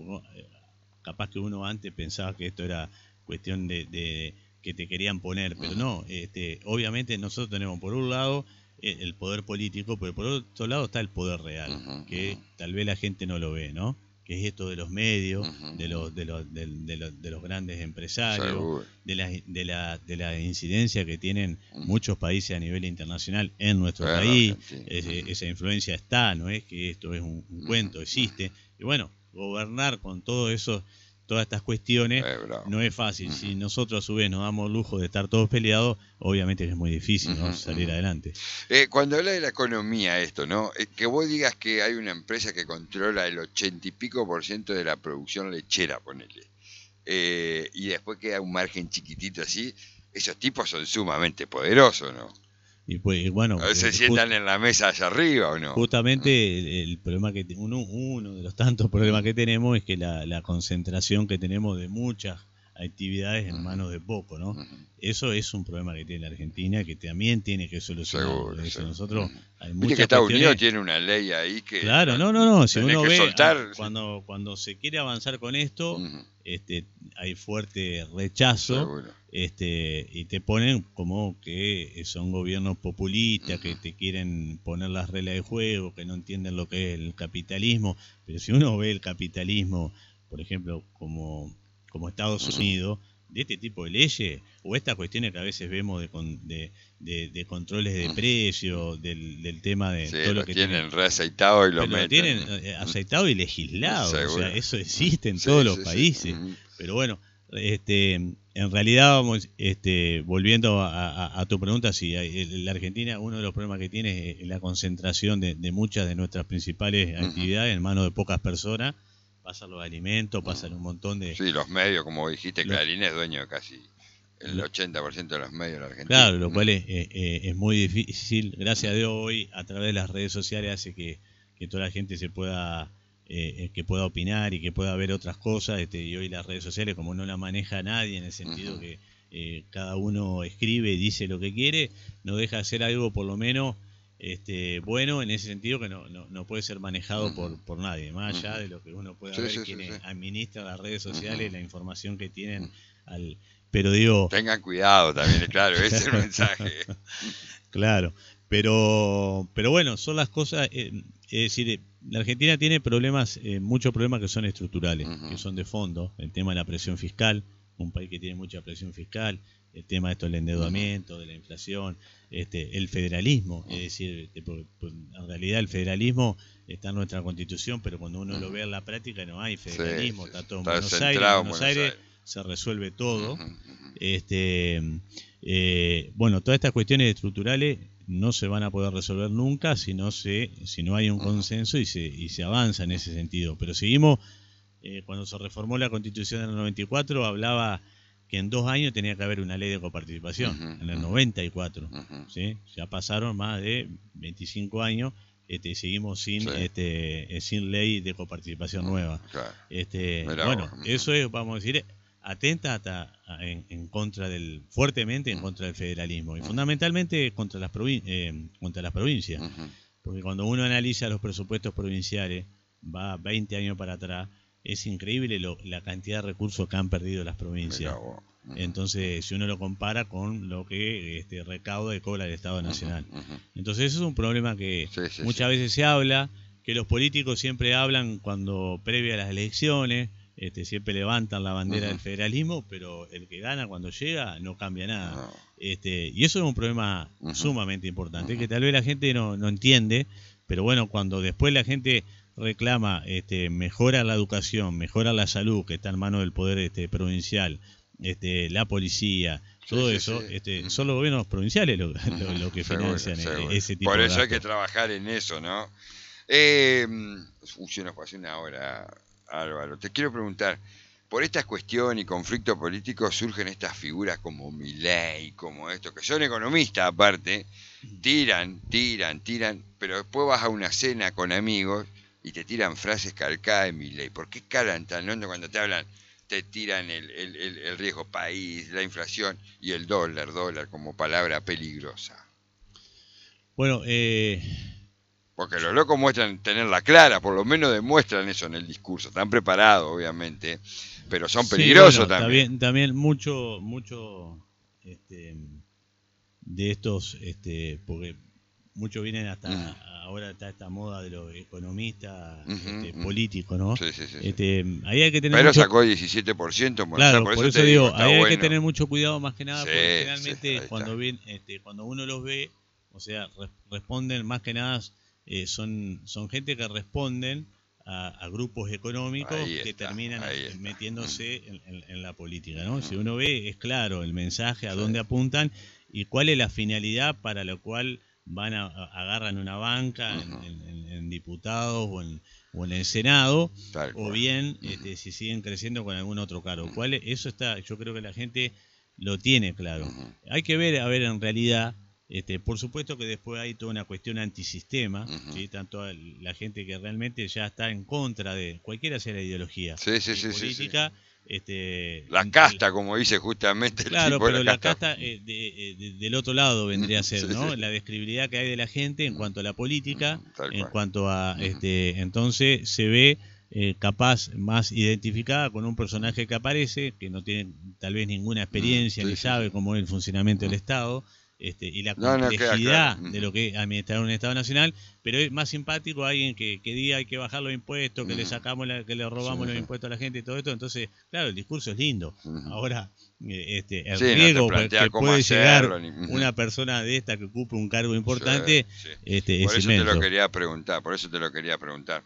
capaz que uno antes pensaba que esto era cuestión de, de que te querían poner, pero no, este, obviamente nosotros tenemos por un lado el poder político, pero por otro lado está el poder real, uh-huh, que uh-huh. tal vez la gente no lo ve, ¿no? Que es esto de los medios, uh-huh. de los de los de, de los de los grandes empresarios, Seguro. de la de la de la incidencia que tienen uh-huh. muchos países a nivel internacional en nuestro bueno, país. Ese, uh-huh. Esa influencia está, no es que esto es un, un uh-huh. cuento, existe. Y bueno, gobernar con todo eso, todas estas cuestiones eh, no es fácil. Uh-huh. Si nosotros a su vez nos damos lujo de estar todos peleados, obviamente que es muy difícil, ¿no? Uh-huh. salir adelante. Eh, cuando habla de la economía esto, ¿no? Eh, que vos digas que hay una empresa que controla el ochenta y pico por ciento de la producción lechera, ponele. Eh, y después queda un margen chiquitito así, esos tipos son sumamente poderosos, ¿no? Y pues, bueno, ¿Se eh, sientan just, en la mesa allá arriba o no? Justamente el, el problema que uno, uno de los tantos problemas que tenemos es que la, la concentración que tenemos de muchas actividades en manos de poco, ¿no? Uh-huh. Eso es un problema que tiene la Argentina que también tiene que solucionar. Seguro, seguro. Nosotros uh-huh. hay Viste que Estados Unidos tiene una ley ahí que claro, no, no, no. Si uno ve soltar, ah, cuando cuando se quiere avanzar con esto, uh-huh. este, hay fuerte rechazo. Seguro. Este, y te ponen como que son gobiernos populistas, uh-huh. que te quieren poner las reglas de juego, que no entienden lo que es el capitalismo. Pero si uno ve el capitalismo, por ejemplo, como, como Estados uh-huh. Unidos, de este tipo de leyes, o estas cuestiones que a veces vemos de, de, de, de controles de precios, del, del tema de sí, todo lo lo que tienen tienen reaceitado y lo meten. Lo tienen aceitado y legislado, Seguro. o sea, eso existe en sí, todos sí, los sí, países. Sí. Pero bueno, este, en realidad vamos, este, volviendo a, a, a tu pregunta, sí, la Argentina, uno de los problemas que tiene es la concentración de, de muchas de nuestras principales uh-huh. actividades en manos de pocas personas. Pasan los alimentos, pasan un montón de... Sí, los medios, como dijiste, los... Clarín es dueño de casi el ochenta por ciento de los medios de la Argentina. Claro, lo cual es, es, es muy difícil. Gracias a Dios hoy, a través de las redes sociales, hace que, que toda la gente se pueda eh, que pueda opinar y que pueda ver otras cosas. Este, y hoy las redes sociales, como no la maneja nadie, en el sentido uh-huh. que eh, cada uno escribe y dice lo que quiere, no deja de hacer algo por lo menos... Este, bueno, en ese sentido que no, no, no puede ser manejado uh-huh. por, por nadie, más allá uh-huh. de lo que uno pueda sí, ver sí, quienes sí, sí. administran las redes sociales, uh-huh. la información que tienen uh-huh. al pero digo tengan cuidado también, claro, ese es el mensaje. Claro, pero pero bueno, son las cosas, eh, es decir, la Argentina tiene problemas, eh, muchos problemas que son estructurales, uh-huh. que son de fondo, el tema de la presión fiscal, un país que tiene mucha presión fiscal, el tema de esto del endeudamiento, uh-huh. de la inflación, este, el federalismo, uh-huh. es decir, pues, pues, en realidad el federalismo está en nuestra constitución, pero cuando uno uh-huh. lo ve en la práctica no hay federalismo, sí, está todo en Buenos Aires, en Buenos, Buenos Aires, Aires se resuelve todo. Uh-huh. Este, eh, bueno, todas estas cuestiones estructurales no se van a poder resolver nunca si no se, si no hay un uh-huh. consenso y se, y se avanza en ese sentido. Pero seguimos, eh, cuando se reformó la Constitución en el noventa y cuatro hablaba que en dos años tenía que haber una ley de coparticipación, uh-huh, en el noventa y cuatro, uh-huh. ¿sí? Ya pasaron más de veinticinco años, este, seguimos sin sí. este, sin ley de coparticipación uh-huh, nueva. Claro. Este, bueno, uh-huh. eso es, vamos a decir, atenta hasta en, en contra del, fuertemente en uh-huh. contra del federalismo, y uh-huh. fundamentalmente contra las, provin- eh, contra las provincias, uh-huh. porque cuando uno analiza los presupuestos provinciales, va veinte años para atrás, es increíble lo, la cantidad de recursos que han perdido las provincias. Uh-huh. Entonces, si uno lo compara con lo que este, recauda y cobra el Estado Nacional. Uh-huh, uh-huh. Entonces, eso es un problema que sí, sí, muchas sí. veces se habla, que los políticos siempre hablan cuando previa a las elecciones, este, siempre levantan la bandera uh-huh. del federalismo, pero el que gana cuando llega no cambia nada. Uh-huh. Este, y eso es un problema uh-huh. sumamente importante, uh-huh. que tal vez la gente no, no entiende, pero bueno, cuando después la gente reclama este, mejora la educación, mejora la salud, que está en manos del poder este, provincial, este, la policía, sí, todo sí, eso, sí. Este, uh-huh. son los gobiernos provinciales lo, lo, lo que seguro, financian seguro. ese tipo Por de eso gastos. hay que trabajar en eso, ¿no? Eh, uy, se nos pasó una hora, Álvaro. Te quiero preguntar, por esta cuestión y conflicto político surgen estas figuras como Milei, como esto, que son economistas aparte, tiran, tiran, tiran, pero después vas a una cena con amigos y te tiran frases calcadas de Milei. ¿Por qué calan tan hondo cuando te hablan? Te tiran el, el, el, el riesgo país, la inflación y el dólar, dólar como palabra peligrosa. Bueno, eh... porque los locos muestran tenerla clara, por lo menos demuestran eso en el discurso. Están preparados, obviamente, pero son peligrosos sí, bueno, también. también. También mucho, mucho este, de estos, este, porque muchos vienen hasta uh-huh. ahora está esta moda de los economistas uh-huh, este, uh-huh. políticos, ¿no? Sí, sí, sí, este, ahí hay que tener pero mucho... sacó diecisiete por ciento. Bueno, claro, o sea, por, por eso, eso te digo, digo ahí hay bueno. que tener mucho cuidado más que nada, sí, porque generalmente sí, cuando ven, este, cuando uno los ve, o sea, re- responden más que nada, eh, son, son gente que responden a, a grupos económicos está, que terminan está. metiéndose en, en, en la política, ¿no? Si uno ve, es claro el mensaje, a sí. dónde apuntan y cuál es la finalidad para la cual van a, a agarran una banca uh-huh. en, en, en diputados o en, o en el Senado, Tal o bien uh-huh. este, si siguen creciendo con algún otro cargo. Uh-huh. ¿Cuál es? Eso está, yo creo que la gente lo tiene claro. Uh-huh. Hay que ver, a ver en realidad, este, por supuesto que después hay toda una cuestión antisistema, uh-huh. ¿sí? Tanto la gente que realmente ya está en contra de cualquiera sea la ideología sí, sí, sí, política. Sí, sí. Este, la casta, como dice justamente el claro, tipo pero de la la casta, casta eh, de, de, del otro lado vendría a ser, sí, ¿no? sí. La describilidad que hay de la gente en cuanto a la política, Tal en cual. cuanto a, uh-huh. este, entonces se ve eh, capaz más identificada con un personaje que aparece, que no tiene tal vez ninguna experiencia sí, ni sí, sabe sí. cómo es el funcionamiento uh-huh. del Estado. Este, y la no, complejidad no, claro. de lo que es administrar un Estado nacional, pero es más simpático alguien que, que diga hay que bajar los impuestos, que uh-huh. le sacamos la, que le robamos sí, los impuestos a la gente y todo esto. Entonces, claro, el discurso es lindo. Uh-huh. Ahora, este, el sí, riesgo no que puede hacerlo, llegar ni... uh-huh. una persona de esta que ocupe un cargo importante sí, sí. Este, por es eso inmenso. te lo quería preguntar, por eso te lo quería preguntar.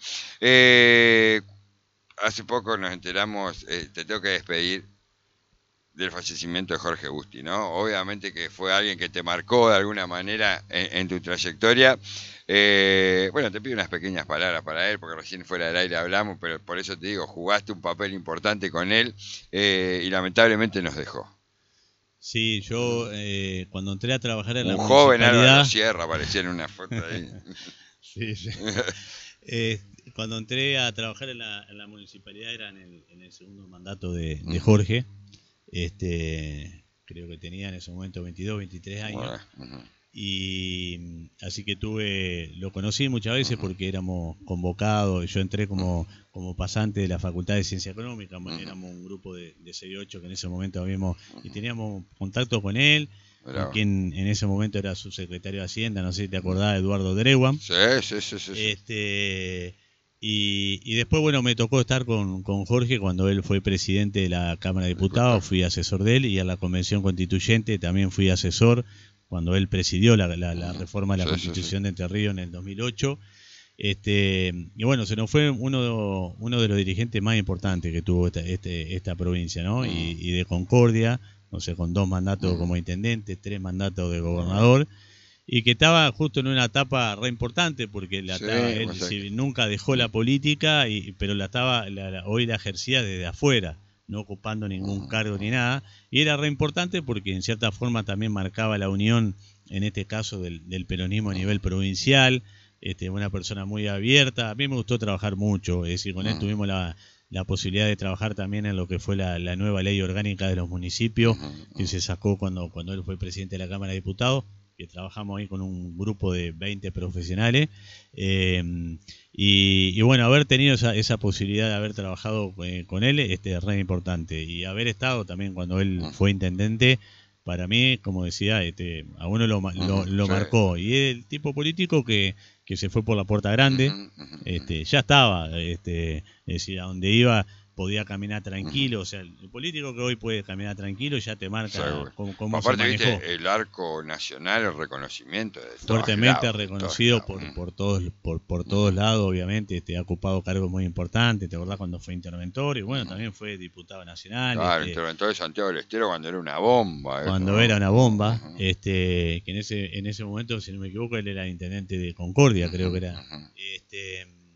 Eh, hace poco nos enteramos, eh, te tengo que despedir, del fallecimiento de Jorge Busti, ¿no? Obviamente que fue alguien que te marcó de alguna manera en, en tu trayectoria. Eh, bueno, te pido unas pequeñas palabras para él, porque recién fuera del aire hablamos, pero por eso te digo, jugaste un papel importante con él eh, y lamentablemente nos dejó. Sí, yo eh, cuando entré a trabajar en un la joven municipalidad... Álvaro Sierra aparecía en una foto ahí. sí, sí. Eh, cuando entré a trabajar en la, en la municipalidad era en el, en el segundo mandato de, de Jorge. Este, creo que tenía en ese momento veintidós, veintitrés años. Uh-huh. Y así que tuve, lo conocí muchas veces uh-huh. porque éramos convocados. Yo entré como, como pasante de la Facultad de Ciencia Económica. Uh-huh. Éramos un grupo de, de seis ocho que en ese momento habíamos uh-huh. y teníamos contacto con él. Quien en ese momento era subsecretario de Hacienda, no sé si te acordás, Eduardo Drewan. Sí, sí, sí, sí. Este, y, y después, bueno, me tocó estar con, con Jorge cuando él fue presidente de la Cámara de Diputados, fui asesor de él, y a la Convención Constituyente también fui asesor cuando él presidió la, la, la reforma de la sí, Constitución sí, sí. de Entre Ríos en el dos mil ocho. Este, y bueno, se nos fue uno, uno de los dirigentes más importantes que tuvo esta, este, esta provincia, ¿no? Uh-huh. Y, y de Concordia, no sé, con dos mandatos uh-huh. como intendente, tres mandatos de gobernador, uh-huh. y que estaba justo en una etapa re importante porque la sí, estaba, él sí, nunca dejó la política, y, pero la estaba la, la, hoy la ejercía desde afuera, no ocupando ningún uh-huh. cargo ni nada, y era re importante porque en cierta forma también marcaba la unión, en este caso del, del peronismo a nivel provincial. Este, una persona muy abierta. A mí me gustó trabajar mucho, es decir, con él tuvimos la, la posibilidad de trabajar también en lo que fue la, la nueva ley orgánica de los municipios, que se sacó cuando, cuando él fue presidente de la Cámara de Diputados, que trabajamos ahí con un grupo de veinte profesionales, eh, y, y bueno, haber tenido esa, esa posibilidad de haber trabajado eh, con él este, es re importante, y haber estado también cuando él fue intendente, para mí, como decía, este, a uno lo, lo, lo sí. marcó, y el tipo político que que se fue por la puerta grande, uh-huh, uh-huh. este, ya estaba, este, es decir, a donde iba podía caminar tranquilo, uh-huh. o sea, el político que hoy puede caminar tranquilo ya te marca cómo, cómo se manejó. Aparte, viste, el arco nacional, el reconocimiento de fuertemente lados, reconocido todos por, por todos por, por todos uh-huh. lados, obviamente, este, ha ocupado cargos muy importantes, te acordás cuando fue interventor, y bueno, uh-huh. también fue diputado nacional. Claro, este, interventor de Santiago del Estero cuando era una bomba. Cuando eso, era una bomba, uh-huh. este, que en ese, en ese momento, si no me equivoco, él era intendente de Concordia, uh-huh. creo que era. Uh-huh. Este,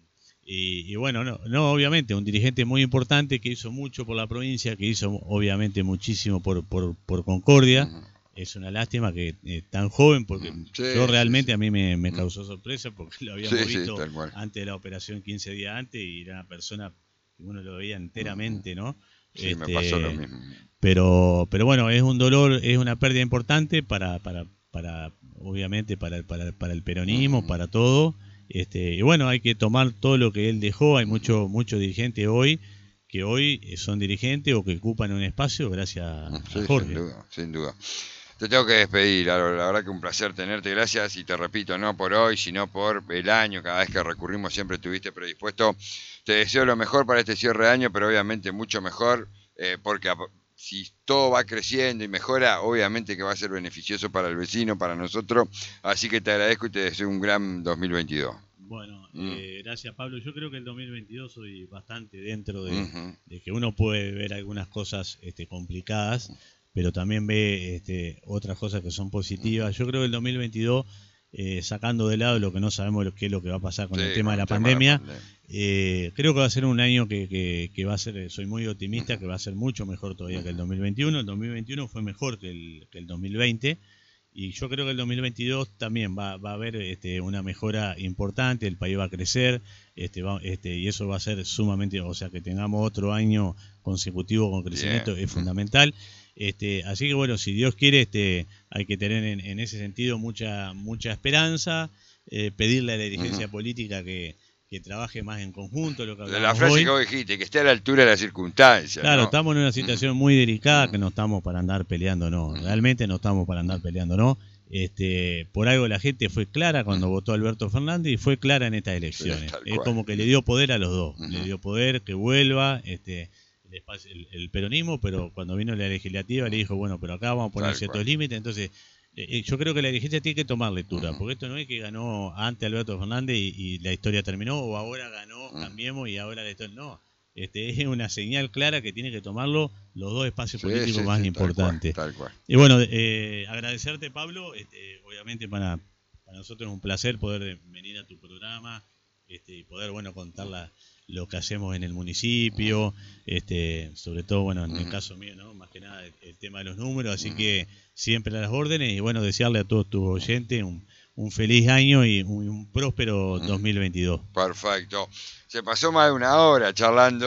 Y, y bueno, no, no, obviamente, un dirigente muy importante que hizo mucho por la provincia, que hizo obviamente muchísimo por, por, por Concordia. Uh-huh. Es una lástima que eh, tan joven, porque sí, yo realmente sí, sí. a mí me, me causó sorpresa, porque lo habíamos sí, visto sí, antes de la operación quince días antes, y era una persona que uno lo veía enteramente, ¿no? Sí, este, me pasó lo mismo. Pero, pero bueno, es un dolor, es una pérdida importante para, para, para obviamente, para, para, para el peronismo, uh-huh. para todo. Este, y bueno, hay que tomar todo lo que él dejó. Hay muchos muchos dirigentes hoy que hoy son dirigentes o que ocupan un espacio gracias a sí, Jorge. Sin duda, sin duda. Te tengo que despedir, la verdad que un placer tenerte, gracias, y te repito, no por hoy, sino por el año, cada vez que recurrimos siempre estuviste predispuesto. Te deseo lo mejor para este cierre de año, pero obviamente mucho mejor, eh, porque si todo va creciendo y mejora, obviamente que va a ser beneficioso para el vecino, para nosotros, así que te agradezco y te deseo un gran dos mil veintidós. Bueno, mm. eh, gracias Pablo. Yo creo que el dos mil veintidós soy bastante dentro de, uh-huh. de que uno puede ver algunas cosas este, complicadas, pero también ve este, otras cosas que son positivas. Yo creo que el dos mil veintidós, eh, sacando de lado lo que no sabemos lo, qué es lo que va a pasar con sí, el tema de la pandemia, de la pandemia. Eh, creo que va a ser un año que, que, que va a ser, soy muy optimista, uh-huh. que va a ser mucho mejor todavía uh-huh. que el dos mil veintiuno. El dos mil veintiuno fue mejor que el, que el dos mil veinte. Y yo creo que el dos mil veintidós también va, va a haber este, una mejora importante, el país va a crecer, este, va, este, y eso va a ser sumamente, o sea, que tengamos otro año consecutivo con crecimiento yeah. es fundamental. Este, así que bueno, si Dios quiere, este, hay que tener en, en ese sentido mucha mucha esperanza, eh, pedirle a la dirigencia uh-huh. política que, que trabaje más en conjunto. Lo que la frase hoy. que vos dijiste, que esté a la altura de las circunstancias. Claro, ¿no? Estamos en una situación muy delicada, que no estamos para andar peleando, no. Realmente no estamos para andar peleando, no. Este, por algo la gente fue clara cuando votó a Alberto Fernández y fue clara en estas elecciones. Sí, es como que le dio poder a los dos. Uh-huh. Le dio poder que vuelva este, el, espacio, el, el peronismo, pero cuando vino la legislativa le dijo, bueno, pero acá vamos a poner tal ciertos límites. Entonces, eh, yo creo que la dirigencia tiene que tomar lectura, uh-huh. porque esto no es que ganó antes Alberto Fernández y, y la historia terminó, o ahora ganó, uh-huh. cambiemos y ahora la historia. No. Este, es una señal clara que tiene que tomarlo los dos espacios sí, políticos sí, más sí, importantes. Tal cual, tal cual. Y bueno, eh, agradecerte, Pablo. Este, obviamente para, para nosotros es un placer poder venir a tu programa este, y poder bueno contar la, lo que hacemos en el municipio, este, sobre todo bueno en uh-huh. el caso mío, ¿no? Más que nada el, el tema de los números, así uh-huh. que siempre a las órdenes y bueno, desearle a todos tus oyentes un, un feliz año y un, un próspero uh-huh. dos mil veintidós. Perfecto. Se pasó más de una hora charlando.